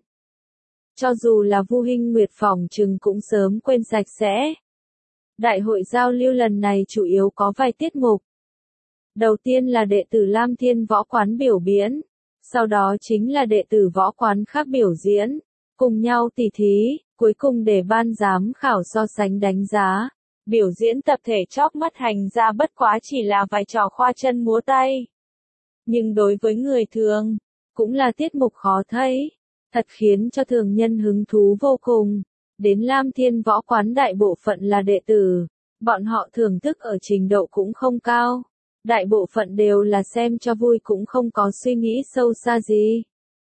Cho dù là Vu Hinh Nguyệt phỏng chừng cũng sớm quên sạch sẽ. Đại hội giao lưu lần này chủ yếu có vài tiết mục. Đầu tiên là đệ tử Lam Thiên Võ Quán biểu diễn, sau đó chính là đệ tử võ quán khác biểu diễn, cùng nhau tỉ thí, cuối cùng để ban giám khảo so sánh đánh giá. Biểu diễn tập thể chóp mắt hành ra bất quá chỉ là vài trò khoa chân múa tay. Nhưng đối với người thường, cũng là tiết mục khó thấy, thật khiến cho thường nhân hứng thú vô cùng. Đến Lam Thiên Võ Quán đại bộ phận là đệ tử, bọn họ thưởng thức ở trình độ cũng không cao. Đại bộ phận đều là xem cho vui cũng không có suy nghĩ sâu xa gì.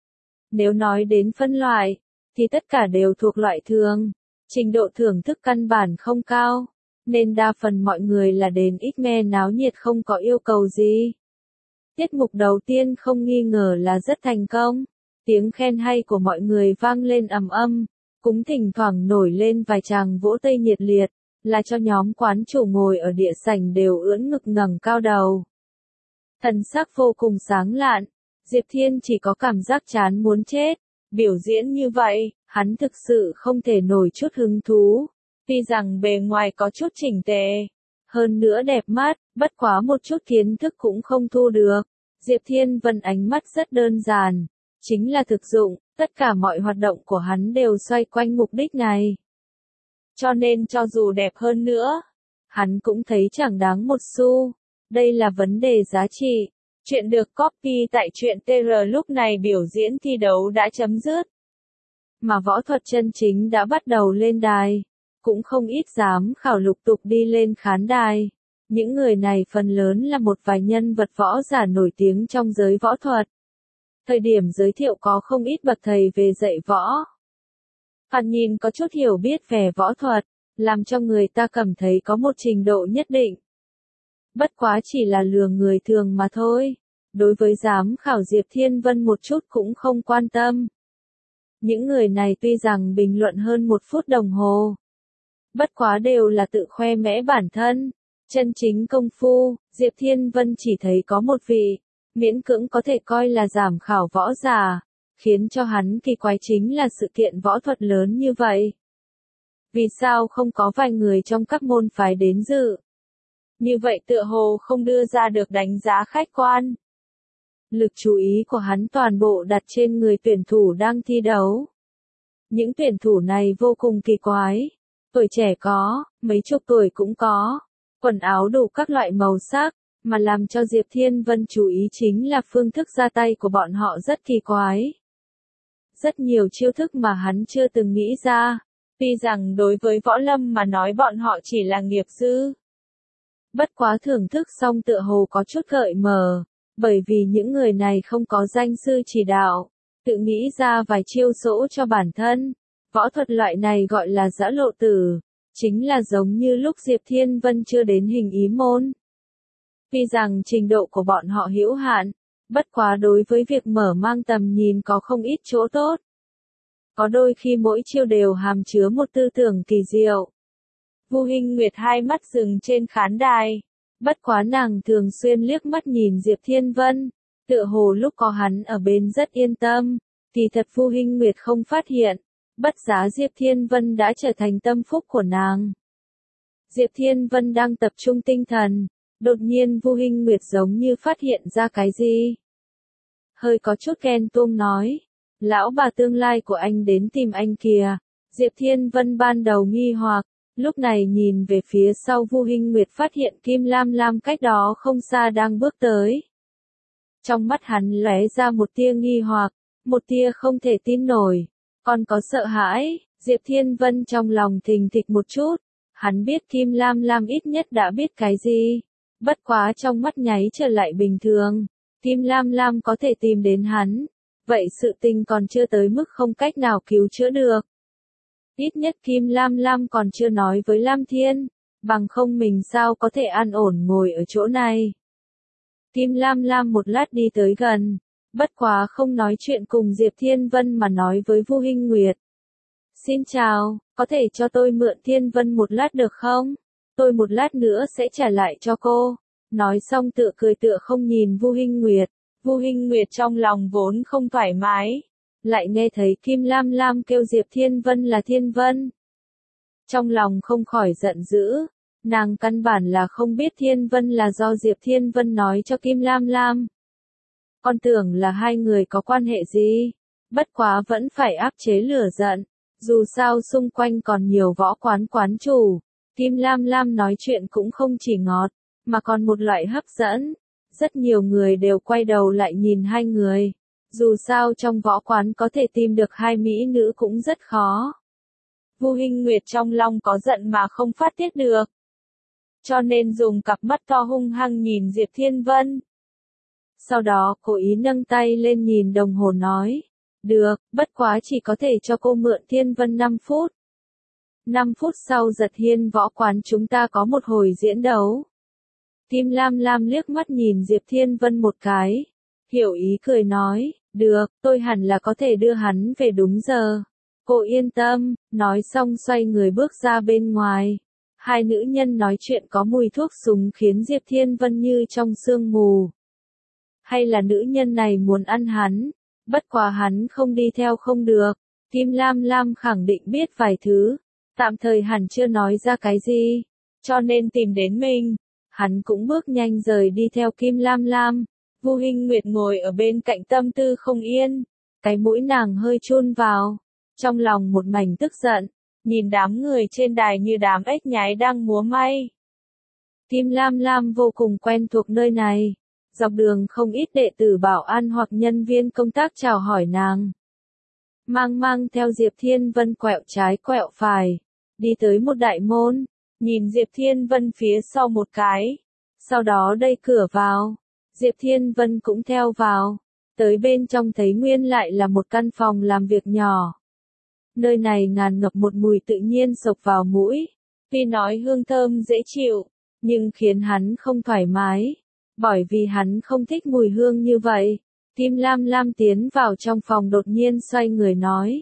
Nếu nói đến phân loại, thì tất cả đều thuộc loại thường, trình độ thưởng thức căn bản không cao, nên đa phần mọi người là đến ít me náo nhiệt không có yêu cầu gì. Tiết mục đầu tiên không nghi ngờ là rất thành công, tiếng khen hay của mọi người vang lên ầm ầm, cũng thỉnh thoảng nổi lên vài tràng vỗ tay nhiệt liệt, là cho nhóm quán chủ ngồi ở địa sảnh đều ưỡn ngực ngẩng cao đầu. Thần sắc vô cùng sáng lạn, Diệp Thiên chỉ có cảm giác chán muốn chết, biểu diễn như vậy, hắn thực sự không thể nổi chút hứng thú, tuy rằng bề ngoài có chút chỉnh tề, hơn nữa đẹp mắt, bất quá một chút kiến thức cũng không thu được. Diệp Thiên Vân ánh mắt rất đơn giản, chính là thực dụng, tất cả mọi hoạt động của hắn đều xoay quanh mục đích này. Cho nên cho dù đẹp hơn nữa, hắn cũng thấy chẳng đáng một xu. Đây là vấn đề giá trị. Chuyện được copy tại truyện tê rờ lúc này biểu diễn thi đấu đã chấm dứt. Mà võ thuật chân chính đã bắt đầu lên đài. Cũng không ít giám khảo lục tục đi lên khán đài. Những người này phần lớn là một vài nhân vật võ giả nổi tiếng trong giới võ thuật. Thời điểm giới thiệu có không ít bậc thầy về dạy võ. Thoạt nhìn có chút hiểu biết về võ thuật, làm cho người ta cảm thấy có một trình độ nhất định. Bất quá chỉ là lừa người thường mà thôi. Đối với giám khảo Diệp Thiên Vân một chút cũng không quan tâm. Những người này tuy rằng bình luận hơn một phút đồng hồ, bất quá đều là tự khoe mẽ bản thân. Chân chính công phu, Diệp Thiên Vân chỉ thấy có một vị, miễn cưỡng có thể coi là giám khảo võ giả, khiến cho hắn kỳ quái chính là sự kiện võ thuật lớn như vậy. Vì sao không có vài người trong các môn phái đến dự? Như vậy tựa hồ không đưa ra được đánh giá khách quan. Lực chú ý của hắn toàn bộ đặt trên người tuyển thủ đang thi đấu. Những tuyển thủ này vô cùng kỳ quái. Tuổi trẻ có, mấy chục tuổi cũng có. Quần áo đủ các loại màu sắc, mà làm cho Diệp Thiên Vân chú ý chính là phương thức ra tay của bọn họ rất kỳ quái. Rất nhiều chiêu thức mà hắn chưa từng nghĩ ra. Tuy rằng đối với võ lâm mà nói bọn họ chỉ là nghiệp dư. Bất quá thưởng thức xong tựa hồ có chút gợi mờ, bởi vì những người này không có danh sư chỉ đạo, tự nghĩ ra vài chiêu số cho bản thân. Võ thuật loại này gọi là giã lộ tử, chính là giống như lúc Diệp Thiên Vân chưa đến hình ý môn. Tuy rằng trình độ của bọn họ hữu hạn, bất quá đối với việc mở mang tầm nhìn có không ít chỗ tốt. Có đôi khi mỗi chiêu đều hàm chứa một tư tưởng kỳ diệu. Vu Hinh Nguyệt hai mắt dừng trên khán đài. Bất quá nàng thường xuyên liếc mắt nhìn Diệp Thiên Vân. Tựa hồ lúc có hắn ở bên rất yên tâm. Kỳ thật Vu Hinh Nguyệt không phát hiện. Bất giá Diệp Thiên Vân đã trở thành tâm phúc của nàng. Diệp Thiên Vân đang tập trung tinh thần. Đột nhiên Vu Hinh Nguyệt giống như phát hiện ra cái gì. Hơi có chút ghen tuông nói. Lão bà tương lai của anh đến tìm anh kìa. Diệp Thiên Vân ban đầu nghi hoặc. Lúc này nhìn về phía sau Vu Hinh Nguyệt phát hiện Kim Lam Lam cách đó không xa đang bước tới. Trong mắt hắn lóe ra một tia nghi hoặc, một tia không thể tin nổi, còn có sợ hãi. Diệp Thiên Vân trong lòng thình thịch một chút, hắn biết Kim Lam Lam ít nhất đã biết cái gì, bất quá trong mắt nháy trở lại bình thường. Kim Lam Lam có thể tìm đến hắn, vậy sự tình còn chưa tới mức không cách nào cứu chữa được. Ít nhất Kim Lam Lam còn chưa nói với Lam Thiên, bằng không mình sao có thể an ổn ngồi ở chỗ này. Kim Lam Lam một lát đi tới gần, bất quá không nói chuyện cùng Diệp Thiên Vân mà nói với Vu Hinh Nguyệt. Xin chào, có thể cho tôi mượn Thiên Vân một lát được không? Tôi một lát nữa sẽ trả lại cho cô. Nói xong tựa cười tựa không nhìn Vu Hinh Nguyệt. Vu Hinh Nguyệt trong lòng vốn không thoải mái. Lại nghe thấy Kim Lam Lam kêu Diệp Thiên Vân là Thiên Vân. Trong lòng không khỏi giận dữ. Nàng căn bản là không biết Thiên Vân là do Diệp Thiên Vân nói cho Kim Lam Lam. Con tưởng là hai người có quan hệ gì. Bất quá vẫn phải áp chế lửa giận. Dù sao xung quanh còn nhiều võ quán quán chủ. Kim Lam Lam nói chuyện cũng không chỉ ngọt, mà còn một loại hấp dẫn. Rất nhiều người đều quay đầu lại nhìn hai người. Dù sao trong võ quán có thể tìm được hai mỹ nữ cũng rất khó. Vu Hinh Nguyệt trong lòng có giận mà không phát tiết được. Cho nên dùng cặp mắt to hung hăng nhìn Diệp Thiên Vân. Sau đó cố ý nâng tay lên nhìn đồng hồ nói. Được, bất quá chỉ có thể cho cô mượn Thiên Vân năm phút. năm phút sau Giật Hiên võ quán chúng ta có một hồi diễn đấu. Kim Lam Lam liếc mắt nhìn Diệp Thiên Vân một cái. Hiểu ý cười nói, được, tôi hẳn là có thể đưa hắn về đúng giờ. Cô yên tâm, nói xong xoay người bước ra bên ngoài. Hai nữ nhân nói chuyện có mùi thuốc súng khiến Diệp Thiên Vân như trong sương mù. Hay là nữ nhân này muốn ăn hắn, bất quá hắn không đi theo không được. Kim Lam Lam khẳng định biết vài thứ, tạm thời hẳn chưa nói ra cái gì, cho nên tìm đến mình. Hắn cũng bước nhanh rời đi theo Kim Lam Lam. Vu Hinh Nguyệt ngồi ở bên cạnh tâm tư không yên, cái mũi nàng hơi chun vào, trong lòng một mảnh tức giận, nhìn đám người trên đài như đám ếch nhái đang múa may. Kim Lam Lam vô cùng quen thuộc nơi này, dọc đường không ít đệ tử bảo an hoặc nhân viên công tác chào hỏi nàng. Mang mang theo Diệp Thiên Vân quẹo trái quẹo phải, đi tới một đại môn, nhìn Diệp Thiên Vân phía sau một cái, sau đó đẩy cửa vào. Diệp Thiên Vân cũng theo vào, tới bên trong thấy nguyên lại là một căn phòng làm việc nhỏ. Nơi này ngàn ngập một mùi tự nhiên sộc vào mũi, tuy nói hương thơm dễ chịu, nhưng khiến hắn không thoải mái, bởi vì hắn không thích mùi hương như vậy. Kim Lam Lam tiến vào trong phòng đột nhiên xoay người nói.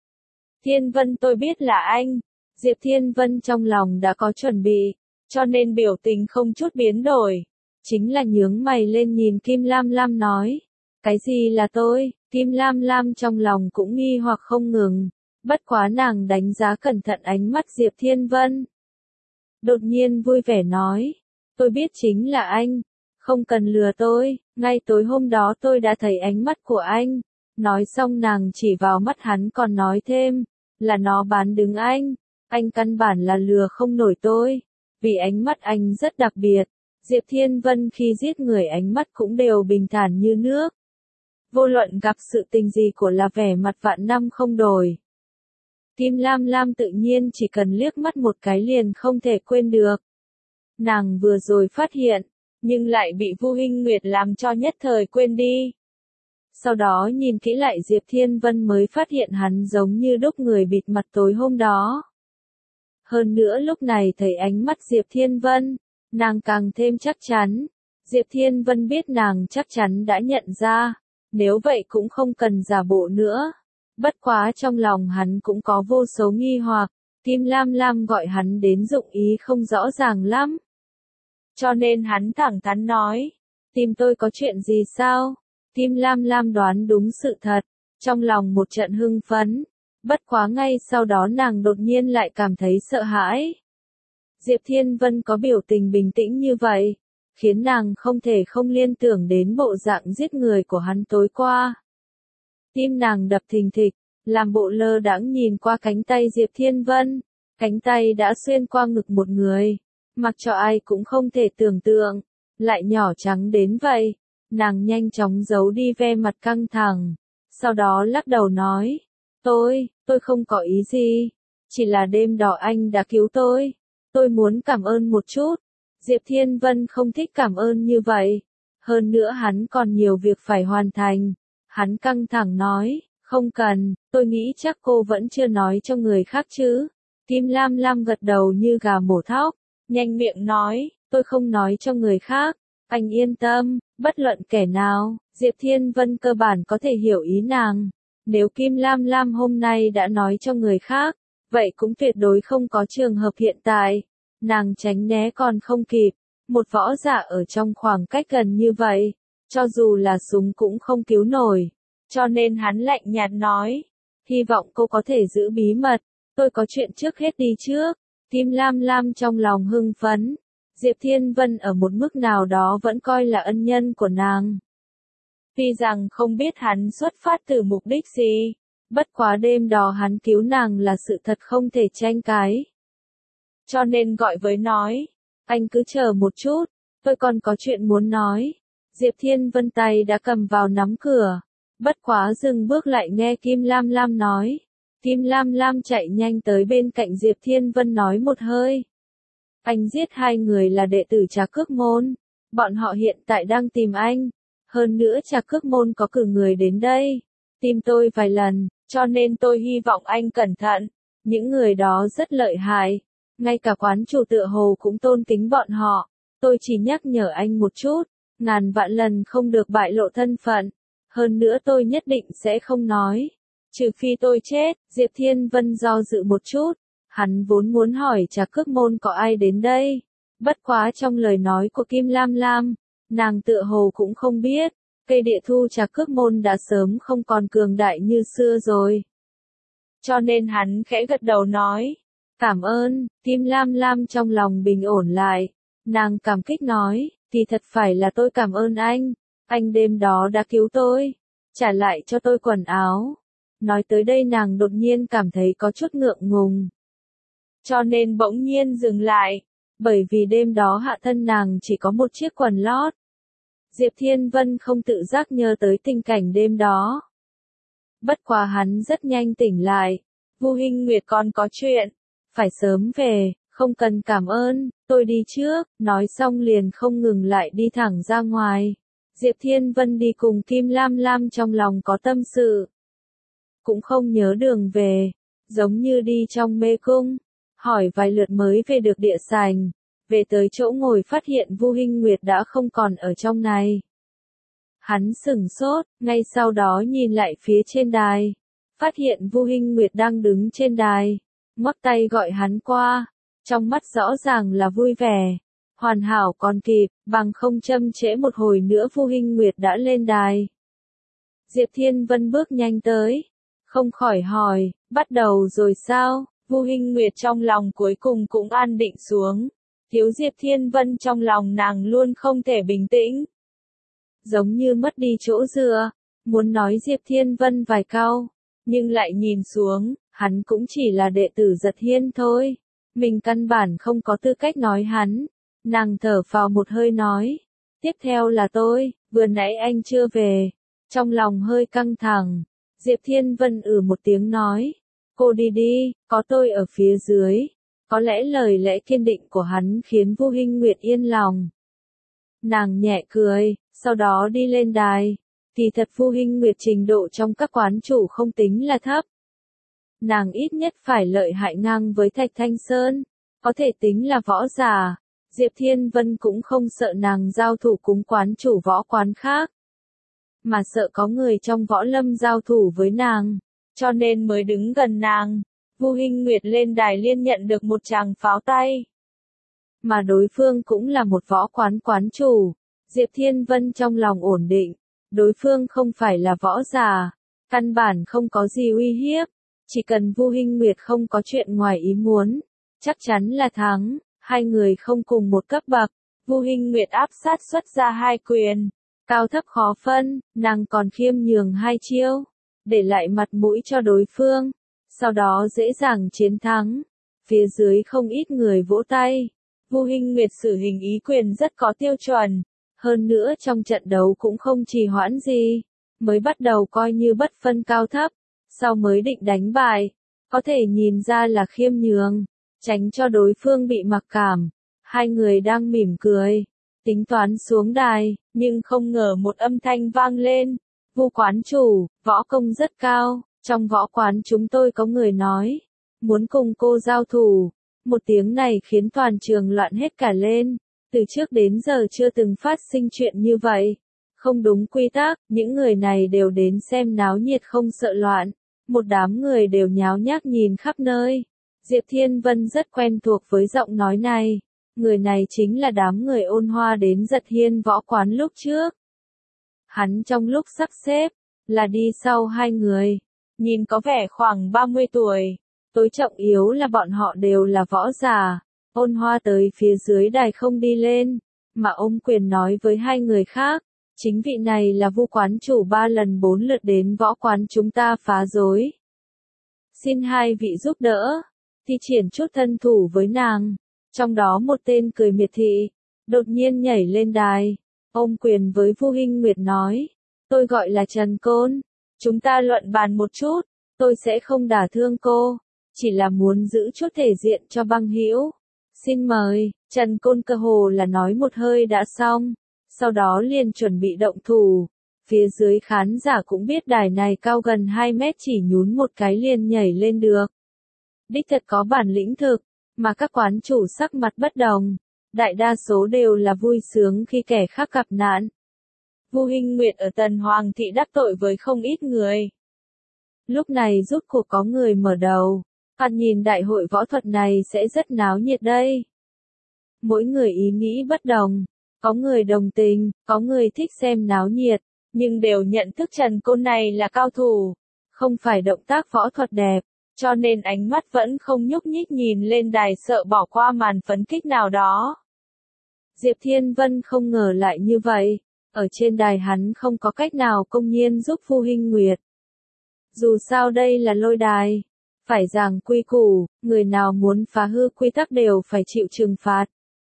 Thiên Vân tôi biết là anh. Diệp Thiên Vân trong lòng đã có chuẩn bị, cho nên biểu tình không chút biến đổi. Chính là nhướng mày lên nhìn Kim Lam Lam nói. Cái gì là tôi? Kim Lam Lam trong lòng cũng nghi hoặc không ngừng. Bất quá nàng đánh giá cẩn thận ánh mắt Diệp Thiên Vân. Đột nhiên vui vẻ nói. Tôi biết chính là anh. Không cần lừa tôi. Ngay tối hôm đó tôi đã thấy ánh mắt của anh. Nói xong nàng chỉ vào mắt hắn còn nói thêm. Là nó bán đứng anh. Anh căn bản là lừa không nổi tôi. Vì ánh mắt anh rất đặc biệt. Diệp Thiên Vân khi giết người ánh mắt cũng đều bình thản như nước. Vô luận gặp sự tình gì của là vẻ mặt vạn năm không đổi. Kim Lam Lam tự nhiên chỉ cần liếc mắt một cái liền không thể quên được. Nàng vừa rồi phát hiện, nhưng lại bị Vu Hinh Nguyệt làm cho nhất thời quên đi. Sau đó nhìn kỹ lại Diệp Thiên Vân mới phát hiện hắn giống như đúc người bịt mặt tối hôm đó. Hơn nữa lúc này thấy ánh mắt Diệp Thiên Vân, nàng càng thêm chắc chắn. Diệp Thiên Vân biết nàng chắc chắn đã nhận ra, nếu vậy cũng không cần giả bộ nữa. Bất quá trong lòng hắn cũng có vô số nghi hoặc, Kim Lam Lam gọi hắn đến dụng ý không rõ ràng lắm. Cho nên hắn thẳng thắn nói, tìm tôi có chuyện gì sao? Kim Lam Lam đoán đúng sự thật, trong lòng một trận hưng phấn, bất quá ngay sau đó nàng đột nhiên lại cảm thấy sợ hãi. Diệp Thiên Vân có biểu tình bình tĩnh như vậy, khiến nàng không thể không liên tưởng đến bộ dạng giết người của hắn tối qua. Tim nàng đập thình thịch, làm bộ lơ đãng nhìn qua cánh tay Diệp Thiên Vân, cánh tay đã xuyên qua ngực một người, mặc cho ai cũng không thể tưởng tượng, lại nhỏ trắng đến vậy. Nàng nhanh chóng giấu đi vẻ mặt căng thẳng, sau đó lắc đầu nói, tôi, tôi không có ý gì, chỉ là đêm đó anh đã cứu tôi, tôi muốn cảm ơn một chút. Diệp Thiên Vân không thích cảm ơn như vậy, hơn nữa hắn còn nhiều việc phải hoàn thành, hắn căng thẳng nói, không cần, tôi nghĩ chắc cô vẫn chưa nói cho người khác chứ. Kim Lam Lam gật đầu như gà mổ thóc, nhanh miệng nói, tôi không nói cho người khác, anh yên tâm, bất luận kẻ nào. Diệp Thiên Vân cơ bản có thể hiểu ý nàng, nếu Kim Lam Lam hôm nay đã nói cho người khác, vậy cũng tuyệt đối không có trường hợp hiện tại. Nàng tránh né còn không kịp, một võ giả ở trong khoảng cách gần như vậy, cho dù là súng cũng không cứu nổi, cho nên hắn lạnh nhạt nói, hy vọng cô có thể giữ bí mật, tôi có chuyện trước hết đi trước. Kim Lam Lam trong lòng hưng phấn, Diệp Thiên Vân ở một mức nào đó vẫn coi là ân nhân của nàng. Tuy rằng không biết hắn xuất phát từ mục đích gì, bất quá đêm đó hắn cứu nàng là sự thật không thể tranh cãi. Cho nên gọi với nói, anh cứ chờ một chút, tôi còn có chuyện muốn nói. Diệp Thiên Vân tay đã cầm vào nắm cửa, bất quá dừng bước lại nghe Kim Lam Lam nói. Kim Lam Lam chạy nhanh tới bên cạnh Diệp Thiên Vân nói một hơi. Anh giết hai người là đệ tử Trà Cước Môn, bọn họ hiện tại đang tìm anh. Hơn nữa Trà Cước Môn có cử người đến đây, tìm tôi vài lần, cho nên tôi hy vọng anh cẩn thận. Những người đó rất lợi hại, ngay cả quán chủ tựa hồ cũng tôn kính bọn họ. Tôi chỉ nhắc nhở anh một chút, ngàn vạn lần không được bại lộ thân phận. Hơn nữa tôi nhất định sẽ không nói, trừ phi tôi chết. Diệp Thiên Vân do dự một chút, hắn vốn muốn hỏi Trà Cước Môn có ai đến đây. Bất quá trong lời nói của Kim Lam Lam, nàng tựa hồ cũng không biết, cây địa thu Trà Cước Môn đã sớm không còn cường đại như xưa rồi. Cho nên hắn khẽ gật đầu nói, cảm ơn. Kim Lam Lam trong lòng bình ổn lại, nàng cảm kích nói, thì thật phải là tôi cảm ơn anh, anh đêm đó đã cứu tôi, trả lại cho tôi quần áo. Nói tới đây nàng đột nhiên cảm thấy có chút ngượng ngùng, cho nên bỗng nhiên dừng lại, bởi vì đêm đó hạ thân nàng chỉ có một chiếc quần lót. Diệp Thiên Vân không tự giác nhớ tới tình cảnh đêm đó. Bất quá hắn rất nhanh tỉnh lại, Vu Hinh Nguyệt còn có chuyện, phải sớm về, không cần cảm ơn, tôi đi trước. Nói xong liền không ngừng lại đi thẳng ra ngoài. Diệp Thiên Vân đi cùng Kim Lam Lam trong lòng có tâm sự, cũng không nhớ đường về, giống như đi trong mê cung, hỏi vài lượt mới về được địa sảnh, về tới chỗ ngồi phát hiện Vu Hinh Nguyệt đã không còn ở trong này. Hắn sửng sốt, ngay sau đó nhìn lại phía trên đài, phát hiện Vu Hinh Nguyệt đang đứng trên đài, ngoắc tay gọi hắn qua, trong mắt rõ ràng là vui vẻ. Hoàn hảo còn kịp, bằng không châm trễ một hồi nữa Vu Hinh Nguyệt đã lên đài. Diệp Thiên Vân bước nhanh tới, không khỏi hỏi, bắt đầu rồi sao? Vu Hinh Nguyệt trong lòng cuối cùng cũng an định xuống. Thiếu Diệp Thiên Vân trong lòng nàng luôn không thể bình tĩnh, giống như mất đi chỗ dựa, muốn nói Diệp Thiên Vân vài câu, nhưng lại nhìn xuống, hắn cũng chỉ là đệ tử Giật Hiên thôi, mình căn bản không có tư cách nói hắn. Nàng thở phào một hơi nói, tiếp theo là tôi, vừa nãy anh chưa về, trong lòng hơi căng thẳng. Diệp Thiên Vân ừ một tiếng nói, cô đi đi, có tôi ở phía dưới. Có lẽ lời lẽ kiên định của hắn khiến Vu Hinh Nguyệt yên lòng. Nàng nhẹ cười, sau đó đi lên đài. Kỳ thật Vu Hinh Nguyệt trình độ trong các quán chủ không tính là thấp. Nàng ít nhất phải lợi hại ngang với Thạch Thanh Sơn, có thể tính là võ giả. Diệp Thiên Vân cũng không sợ nàng giao thủ cùng quán chủ võ quán khác, mà sợ có người trong võ lâm giao thủ với nàng. cho nên mới đứng gần nàng. Vu Hinh Nguyệt lên đài liên nhận được một tràng pháo tay. Mà đối phương cũng là một võ quán quán chủ. Diệp Thiên Vân trong lòng ổn định. Đối phương không phải là võ giả. Căn bản không có gì uy hiếp. Chỉ cần Vu Hinh Nguyệt không có chuyện ngoài ý muốn. Chắc chắn là thắng. Hai người không cùng một cấp bậc. Vu Hinh Nguyệt áp sát xuất ra hai quyền. Cao thấp khó phân. Nàng còn khiêm nhường hai chiêu. Để lại mặt mũi cho đối phương. Sau đó dễ dàng chiến thắng. Phía dưới không ít người vỗ tay. Vu Hinh Nguyệt sử hình ý quyền rất có tiêu chuẩn. Hơn nữa trong trận đấu cũng không trì hoãn gì. Mới bắt đầu coi như bất phân cao thấp. Sau mới định đánh bài. Có thể nhìn ra là khiêm nhường. Tránh cho đối phương bị mặc cảm. Hai người đang mỉm cười. Tính toán xuống đài. Nhưng không ngờ một âm thanh vang lên. Vu quán chủ, võ công rất cao. Trong võ quán chúng tôi có người nói. Muốn cùng cô giao thủ. Một tiếng này khiến toàn trường loạn hết cả lên. Từ trước đến giờ chưa từng phát sinh chuyện như vậy. Không đúng quy tắc, những người này đều đến xem náo nhiệt không sợ loạn. Một đám người đều nháo nhác nhìn khắp nơi. Diệp Thiên Vân rất quen thuộc với giọng nói này. Người này chính là đám người Ôn Hoa đến Giật Hiên võ quán lúc trước. Hắn trong lúc sắp xếp, là đi sau hai người. Nhìn có vẻ khoảng ba mươi tuổi. Tối trọng yếu là bọn họ đều là võ giả. Ôn Hoa tới phía dưới đài không đi lên. Mà ôm quyền nói với hai người khác. Chính vị này là Vu quán chủ ba lần bốn lượt đến võ quán chúng ta phá rối. Xin hai vị giúp đỡ. Thi triển chút thân thủ với nàng. Trong đó một tên cười miệt thị. Đột nhiên nhảy lên đài. Ôm quyền với Vu Hinh Nguyệt nói. Tôi gọi là Trần Côn. Chúng ta luận bàn một chút. Tôi sẽ không đả thương cô. Chỉ là muốn giữ chút thể diện cho băng hữu. Xin mời. Trần Côn cơ hồ là nói một hơi đã xong. Sau đó liền chuẩn bị động thủ. Phía dưới khán giả cũng biết đài này cao gần hai mét chỉ nhún một cái liền nhảy lên được. Đích thật có bản lĩnh thực. Mà các quán chủ sắc mặt bất đồng. Đại đa số đều là vui sướng khi kẻ khác gặp nạn. Vu Hinh Nguyệt ở Tần Hoàng thị đắc tội với không ít người. Lúc này rút cuộc có người mở đầu. Hắn nhìn đại hội võ thuật này sẽ rất náo nhiệt đây. Mỗi người ý nghĩ bất đồng. Có người đồng tình, có người thích xem náo nhiệt. Nhưng đều nhận thức Trần Côn này là cao thủ. Không phải động tác võ thuật đẹp. Cho nên ánh mắt vẫn không nhúc nhích nhìn lên đài sợ bỏ qua màn phấn kích nào đó. Diệp Thiên Vân không ngờ lại như vậy. Ở trên đài hắn không có cách nào công nhiên giúp Vu Hinh Nguyệt. Dù sao đây là lôi đài. Phải giảng quy củ, người nào muốn phá hư quy tắc đều phải chịu trừng phạt.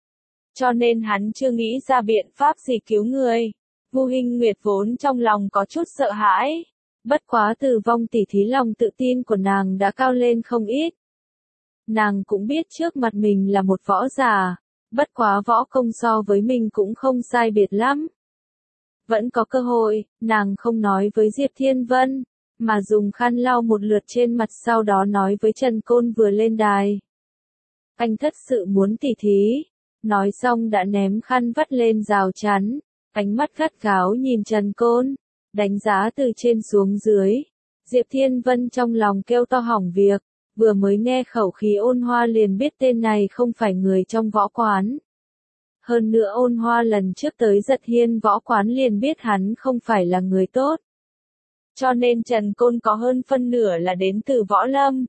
Cho nên hắn chưa nghĩ ra biện pháp gì cứu người. Vu Hinh Nguyệt vốn trong lòng có chút sợ hãi. Bất quá từ vong tỉ thí lòng tự tin của nàng đã cao lên không ít. Nàng cũng biết trước mặt mình là một võ giả. Bất quá võ công so với mình cũng không sai biệt lắm. Vẫn có cơ hội, nàng không nói với Diệp Thiên Vân, mà dùng khăn lau một lượt trên mặt sau đó nói với Trần Côn vừa lên đài. Anh thật sự muốn tỉ thí. Nói xong đã ném khăn vắt lên rào chắn, ánh mắt gắt gáo nhìn Trần Côn, đánh giá từ trên xuống dưới. Diệp Thiên Vân trong lòng kêu to hỏng việc, vừa mới nghe khẩu khí Ôn Hoa liền biết tên này không phải người trong võ quán. Hơn nữa Ôn Hoa lần trước tới Giật Hiên võ quán liền biết hắn không phải là người tốt. Cho nên Trần Côn có hơn phân nửa là đến từ võ lâm.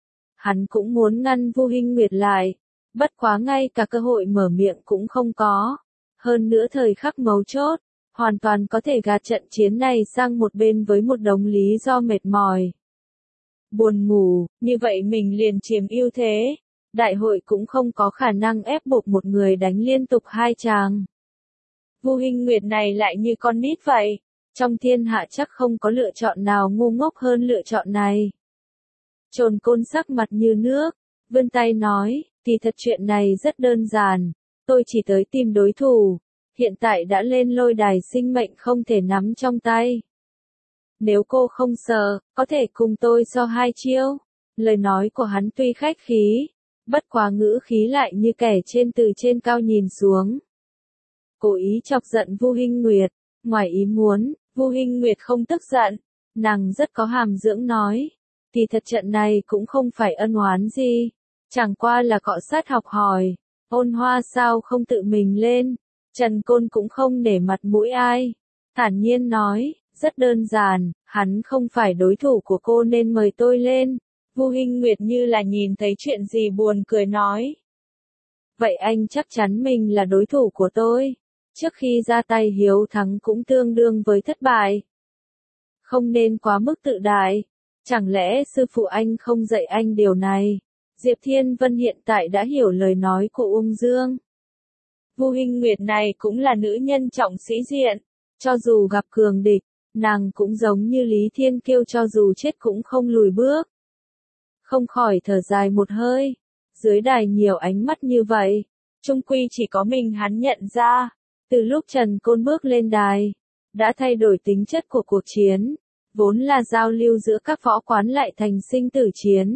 Hắn cũng muốn ngăn Vu Hinh Nguyệt lại. Bất quá ngay cả cơ hội mở miệng cũng không có. Hơn nữa thời khắc mấu chốt, hoàn toàn có thể gạt trận chiến này sang một bên với một đống lý do mệt mỏi. Buồn ngủ, như vậy mình liền chiếm ưu thế. Đại hội cũng không có khả năng ép buộc một người đánh liên tục hai tràng. Vu Hinh Nguyệt này lại như con nít vậy. Trong thiên hạ chắc không có lựa chọn nào ngu ngốc hơn lựa chọn này. Trồn Côn sắc mặt như nước, vươn tay nói, thì thật chuyện này rất đơn giản. Tôi chỉ tới tìm đối thủ. Hiện tại đã lên lôi đài sinh mệnh không thể nắm trong tay. Nếu cô không sợ, có thể cùng tôi so hai chiêu. Lời nói của hắn tuy khách khí, bất quá ngữ khí lại như kẻ trên từ trên cao nhìn xuống. Cố ý chọc giận Vu Hinh Nguyệt. Ngoài ý muốn, Vu Hinh Nguyệt không tức giận. Nàng rất có hàm dưỡng nói. Thì thật trận này cũng không phải ân oán gì, chẳng qua là cọ sát học hỏi. Ôn Hoa sao không tự mình lên? Trần Côn cũng không nể mặt mũi ai, thản nhiên nói, rất đơn giản, hắn không phải đối thủ của cô nên mời tôi lên. Vu Hinh Nguyệt như là nhìn thấy chuyện gì buồn cười nói. Vậy anh chắc chắn mình là đối thủ của tôi. Trước khi ra tay hiếu thắng cũng tương đương với thất bại. Không nên quá mức tự đại. Chẳng lẽ sư phụ anh không dạy anh điều này? Diệp Thiên Vân hiện tại đã hiểu lời nói của Uông Dương. Vu Hinh Nguyệt này cũng là nữ nhân trọng sĩ diện. Cho dù gặp cường địch, nàng cũng giống như Lý Thiên Kiêu, cho dù chết cũng không lùi bước. Không khỏi thở dài một hơi. Dưới đài nhiều ánh mắt như vậy, chung quy chỉ có mình hắn nhận ra. Từ lúc Trần Côn bước lên đài, đã thay đổi tính chất của cuộc chiến. Vốn là giao lưu giữa các võ quán lại thành sinh tử chiến.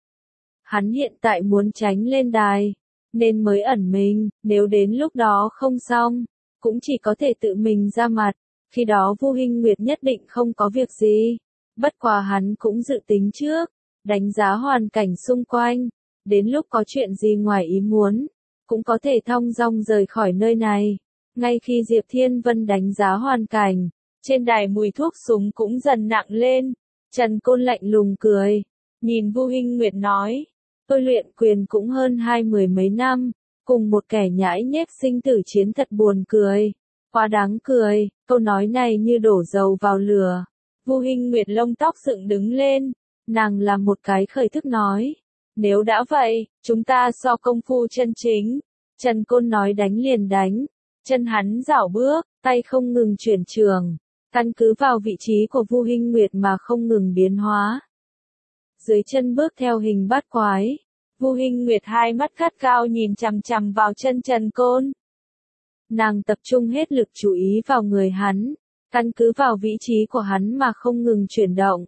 Hắn hiện tại muốn tránh lên đài, nên mới ẩn mình, nếu đến lúc đó không xong, cũng chỉ có thể tự mình ra mặt. Khi đó Vu Hinh Nguyệt nhất định không có việc gì. Bất quá hắn cũng dự tính trước, đánh giá hoàn cảnh xung quanh, đến lúc có chuyện gì ngoài ý muốn, cũng có thể thong dong rời khỏi nơi này. Ngay khi Diệp Thiên Vân đánh giá hoàn cảnh, trên đài mùi thuốc súng cũng dần nặng lên. Trần Côn lạnh lùng cười, nhìn Vu Hinh Nguyệt nói, tôi luyện quyền cũng hơn hai mười mấy năm, cùng một kẻ nhãi nhép sinh tử chiến thật buồn cười. Quá đáng cười, câu nói này như đổ dầu vào lửa. Vu Hinh Nguyệt lông tóc dựng đứng lên, nàng làm một cái khởi thức nói, nếu đã vậy, chúng ta so công phu chân chính. Trần Côn nói đánh liền đánh, chân hắn rảo bước, tay không ngừng chuyển trường, căn cứ vào vị trí của Vu Hinh Nguyệt mà không ngừng biến hóa. Dưới chân bước theo hình bát quái, Vu Hinh Nguyệt hai mắt gắt gao nhìn chằm chằm vào chân Trần Côn. Nàng tập trung hết lực chú ý vào người hắn, căn cứ vào vị trí của hắn mà không ngừng chuyển động.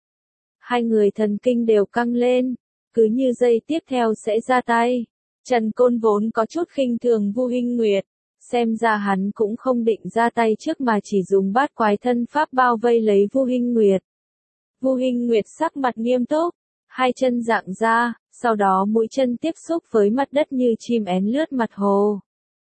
Hai người thần kinh đều căng lên, cứ như giây tiếp theo sẽ ra tay. Trần Côn vốn có chút khinh thường Vu Hinh Nguyệt, xem ra hắn cũng không định ra tay trước mà chỉ dùng bát quái thân pháp bao vây lấy Vu Hinh Nguyệt. Vu Hinh Nguyệt sắc mặt nghiêm túc, hai chân dạng ra, sau đó mũi chân tiếp xúc với mặt đất như chim én lướt mặt hồ.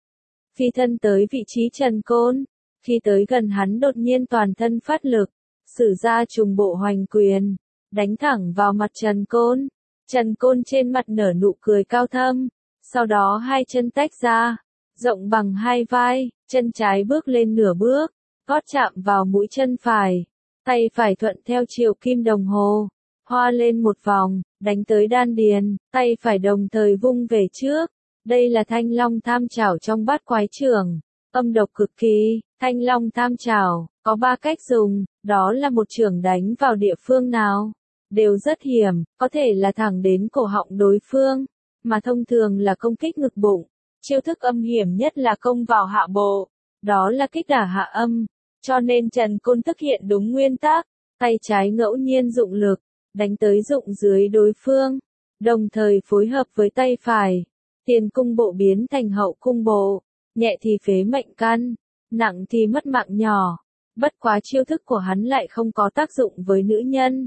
Phi thân tới vị trí Trần Côn, khi tới gần hắn đột nhiên toàn thân phát lực, sử ra trùng bộ hoành quyền, đánh thẳng vào mặt Trần Côn. Trần Côn trên mặt nở nụ cười cao thâm, sau đó hai chân tách ra, rộng bằng hai vai, chân trái bước lên nửa bước, gót chạm vào mũi chân phải, tay phải thuận theo chiều kim đồng hồ, hoa lên một vòng, đánh tới đan điền, tay phải đồng thời vung về trước. Đây là Thanh Long Tham Chảo trong bát quái trưởng, âm độc cực kỳ. Thanh Long Tham Chảo có ba cách dùng, đó là một chưởng đánh vào địa phương nào, đều rất hiểm, có thể là thẳng đến cổ họng đối phương, mà thông thường là công kích ngực bụng. Chiêu thức âm hiểm nhất là công vào hạ bộ, đó là kích đả hạ âm, cho nên Trần Côn thực hiện đúng nguyên tắc, tay trái ngẫu nhiên dụng lực, đánh tới rụng dưới đối phương, đồng thời phối hợp với tay phải. Tiền cung bộ biến thành hậu cung bộ, nhẹ thì phế mệnh căn, nặng thì mất mạng nhỏ. Bất quá chiêu thức của hắn lại không có tác dụng với nữ nhân.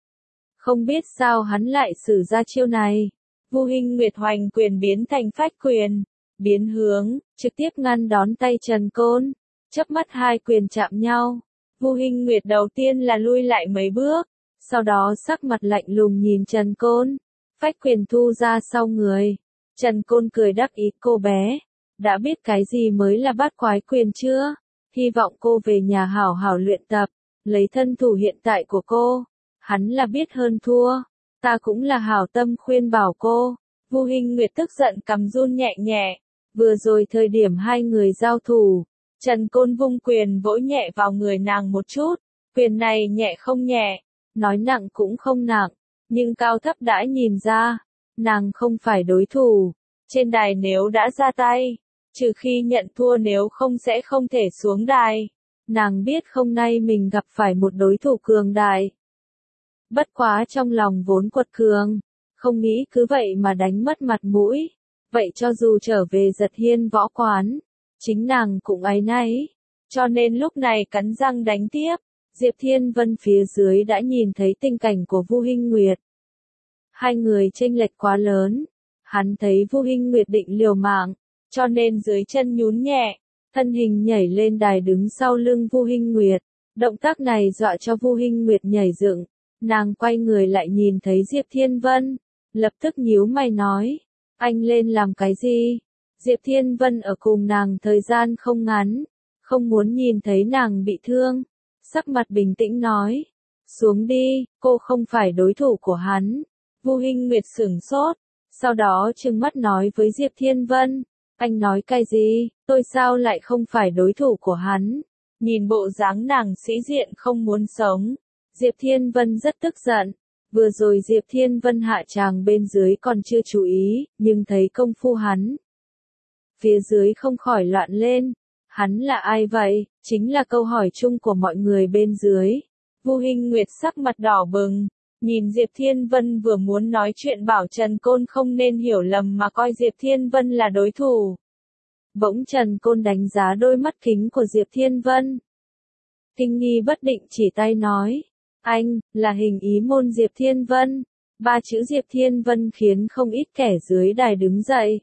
Không biết sao hắn lại sử ra chiêu này. Vu Hinh Nguyệt hoành quyền biến thành phách quyền, biến hướng, trực tiếp ngăn đón tay Trần Côn, chớp mắt hai quyền chạm nhau. Vu Hinh Nguyệt đầu tiên là lui lại mấy bước, sau đó sắc mặt lạnh lùng nhìn Trần Côn, phách quyền thu ra sau người. Trần Côn cười đắc ý, cô bé, đã biết cái gì mới là bát quái quyền chưa? Hy vọng cô về nhà hảo hảo luyện tập, lấy thân thủ hiện tại của cô. Hắn là biết hơn thua, ta cũng là hảo tâm khuyên bảo cô. Vu Hinh Nguyệt tức giận cầm run nhẹ nhẹ, vừa rồi thời điểm hai người giao thủ, Trần Côn vung quyền vỗ nhẹ vào người nàng một chút, quyền này nhẹ không nhẹ, nói nặng cũng không nặng, nhưng cao thấp đã nhìn ra. Nàng không phải đối thủ, trên đài nếu đã ra tay, trừ khi nhận thua nếu không sẽ không thể xuống đài. Nàng biết hôm nay mình gặp phải một đối thủ cường đại. Bất quá trong lòng vốn quật cường, không nghĩ cứ vậy mà đánh mất mặt mũi. Vậy cho dù trở về Giật Hiên võ quán, chính nàng cũng áy náy, cho nên lúc này cắn răng đánh tiếp. Diệp Thiên Vân phía dưới đã nhìn thấy tình cảnh của Vu Hinh Nguyệt. Hai người chênh lệch quá lớn. Hắn thấy Vu Hinh Nguyệt định liều mạng, cho nên dưới chân nhún nhẹ, thân hình nhảy lên đài đứng sau lưng Vu Hinh Nguyệt. Động tác này dọa cho Vu Hinh Nguyệt nhảy dựng, nàng quay người lại nhìn thấy Diệp Thiên Vân, lập tức nhíu mày nói, anh lên làm cái gì? Diệp Thiên Vân ở cùng nàng thời gian không ngắn, không muốn nhìn thấy nàng bị thương, sắc mặt bình tĩnh nói, xuống đi, cô không phải đối thủ của hắn. Vu Hinh Nguyệt sửng sốt, sau đó trừng mắt nói với Diệp Thiên Vân, anh nói cái gì, tôi sao lại không phải đối thủ của hắn? Nhìn bộ dáng nàng sĩ diện không muốn sống, Diệp Thiên Vân rất tức giận. Vừa rồi Diệp Thiên Vân hạ tràng bên dưới còn chưa chú ý, nhưng thấy công phu hắn. Phía dưới không khỏi loạn lên. Hắn là ai vậy? Chính là câu hỏi chung của mọi người bên dưới. Vu Hinh Nguyệt sắc mặt đỏ bừng. Nhìn Diệp Thiên Vân vừa muốn nói chuyện bảo Trần Côn không nên hiểu lầm mà coi Diệp Thiên Vân là đối thủ. Bỗng Trần Côn đánh giá đôi mắt kính của Diệp Thiên Vân. Kinh nghi bất định chỉ tay nói. Anh, là hình ý môn Diệp Thiên Vân. Ba chữ Diệp Thiên Vân khiến không ít kẻ dưới đài đứng dậy.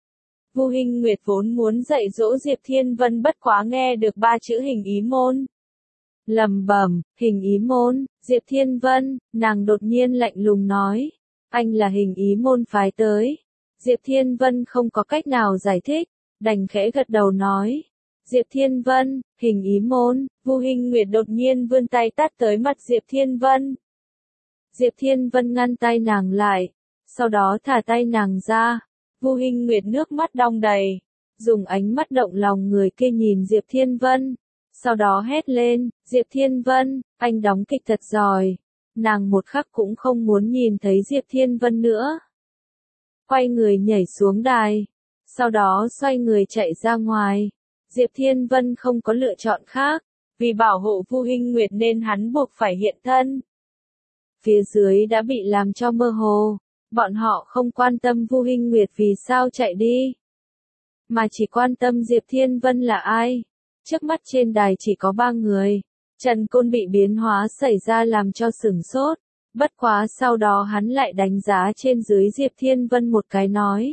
Vu Hinh Nguyệt vốn muốn dạy dỗ Diệp Thiên Vân bất quá nghe được ba chữ hình ý môn. Lầm bầm, hình ý môn, Diệp Thiên Vân, nàng đột nhiên lạnh lùng nói. Anh là hình ý môn phái tới. Diệp Thiên Vân không có cách nào giải thích, đành khẽ gật đầu nói. Diệp Thiên Vân, hình ý môn, Vu Hinh Nguyệt đột nhiên vươn tay tát tới mặt Diệp Thiên Vân. Diệp Thiên Vân ngăn tay nàng lại, sau đó thả tay nàng ra. Vu Hinh Nguyệt nước mắt đong đầy, dùng ánh mắt động lòng người kia nhìn Diệp Thiên Vân, sau đó hét lên, Diệp Thiên Vân, anh đóng kịch thật giỏi. Nàng một khắc cũng không muốn nhìn thấy Diệp Thiên Vân nữa. Quay người nhảy xuống đài, sau đó xoay người chạy ra ngoài. Diệp Thiên Vân không có lựa chọn khác, vì bảo hộ Vu Hinh Nguyệt nên hắn buộc phải hiện thân. Phía dưới đã bị làm cho mơ hồ, bọn họ không quan tâm Vu Hinh Nguyệt vì sao chạy đi, mà chỉ quan tâm Diệp Thiên Vân là ai. Trước mắt trên đài chỉ có ba người, Trần Côn bị biến hóa xảy ra làm cho sửng sốt, bất quá sau đó hắn lại đánh giá trên dưới Diệp Thiên Vân một cái nói.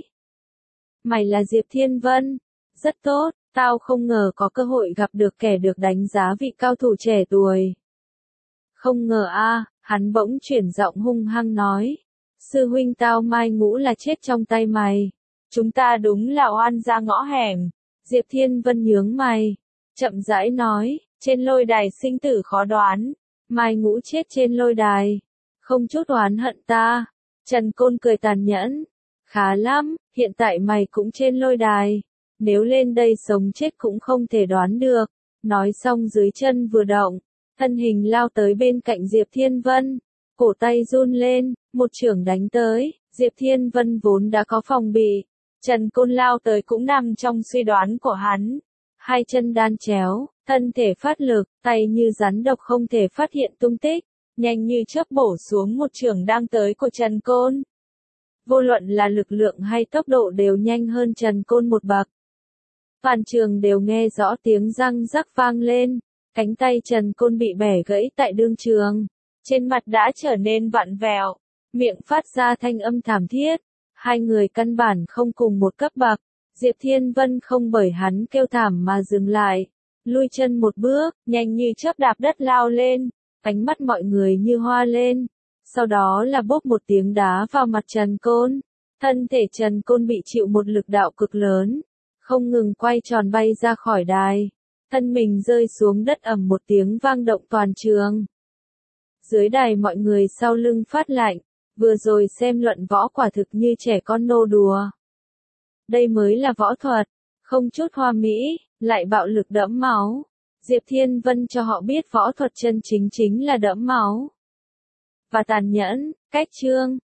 Mày là Diệp Thiên Vân, rất tốt. Tao không ngờ có cơ hội gặp được kẻ được đánh giá vị cao thủ trẻ tuổi. Không ngờ a, à, hắn bỗng chuyển giọng hung hăng nói. Sư huynh tao mai ngũ là chết trong tay mày. Chúng ta đúng là oan ra ngõ hẻm. Diệp Thiên Vân nhướng mày, chậm rãi nói, trên lôi đài sinh tử khó đoán. Mai ngũ chết trên lôi đài, không chút oán hận ta. Trần Côn cười tàn nhẫn. Khá lắm, hiện tại mày cũng trên lôi đài. Nếu lên đây sống chết cũng không thể đoán được. Nói xong dưới chân vừa động, thân hình lao tới bên cạnh Diệp Thiên Vân, cổ tay run lên, một chưởng đánh tới. Diệp Thiên Vân vốn đã có phòng bị, Trần Côn lao tới cũng nằm trong suy đoán của hắn. Hai chân đan chéo, thân thể phát lực, tay như rắn độc không thể phát hiện tung tích, nhanh như chớp bổ xuống một chưởng đang tới của Trần Côn. Vô luận là lực lượng hay tốc độ đều nhanh hơn Trần Côn một bậc. Toàn trường đều nghe rõ tiếng răng rắc vang lên, cánh tay Trần Côn bị bẻ gãy tại đương trường, trên mặt đã trở nên vặn vẹo, miệng phát ra thanh âm thảm thiết. Hai người căn bản không cùng một cấp bậc, Diệp Thiên Vân không bởi hắn kêu thảm mà dừng lại, lui chân một bước, nhanh như chớp đạp đất lao lên, ánh mắt mọi người như hoa lên, sau đó là bốp một tiếng đá vào mặt Trần Côn, thân thể Trần Côn bị chịu một lực đạo cực lớn, không ngừng quay tròn bay ra khỏi đài, thân mình rơi xuống đất ầm một tiếng vang động toàn trường. Dưới đài mọi người sau lưng phát lạnh, vừa rồi xem luận võ quả thực như trẻ con nô đùa. Đây mới là võ thuật, không chút hoa mỹ, lại bạo lực đẫm máu. Diệp Thiên Vân cho họ biết võ thuật chân chính chính là đẫm máu và tàn nhẫn. Cách chương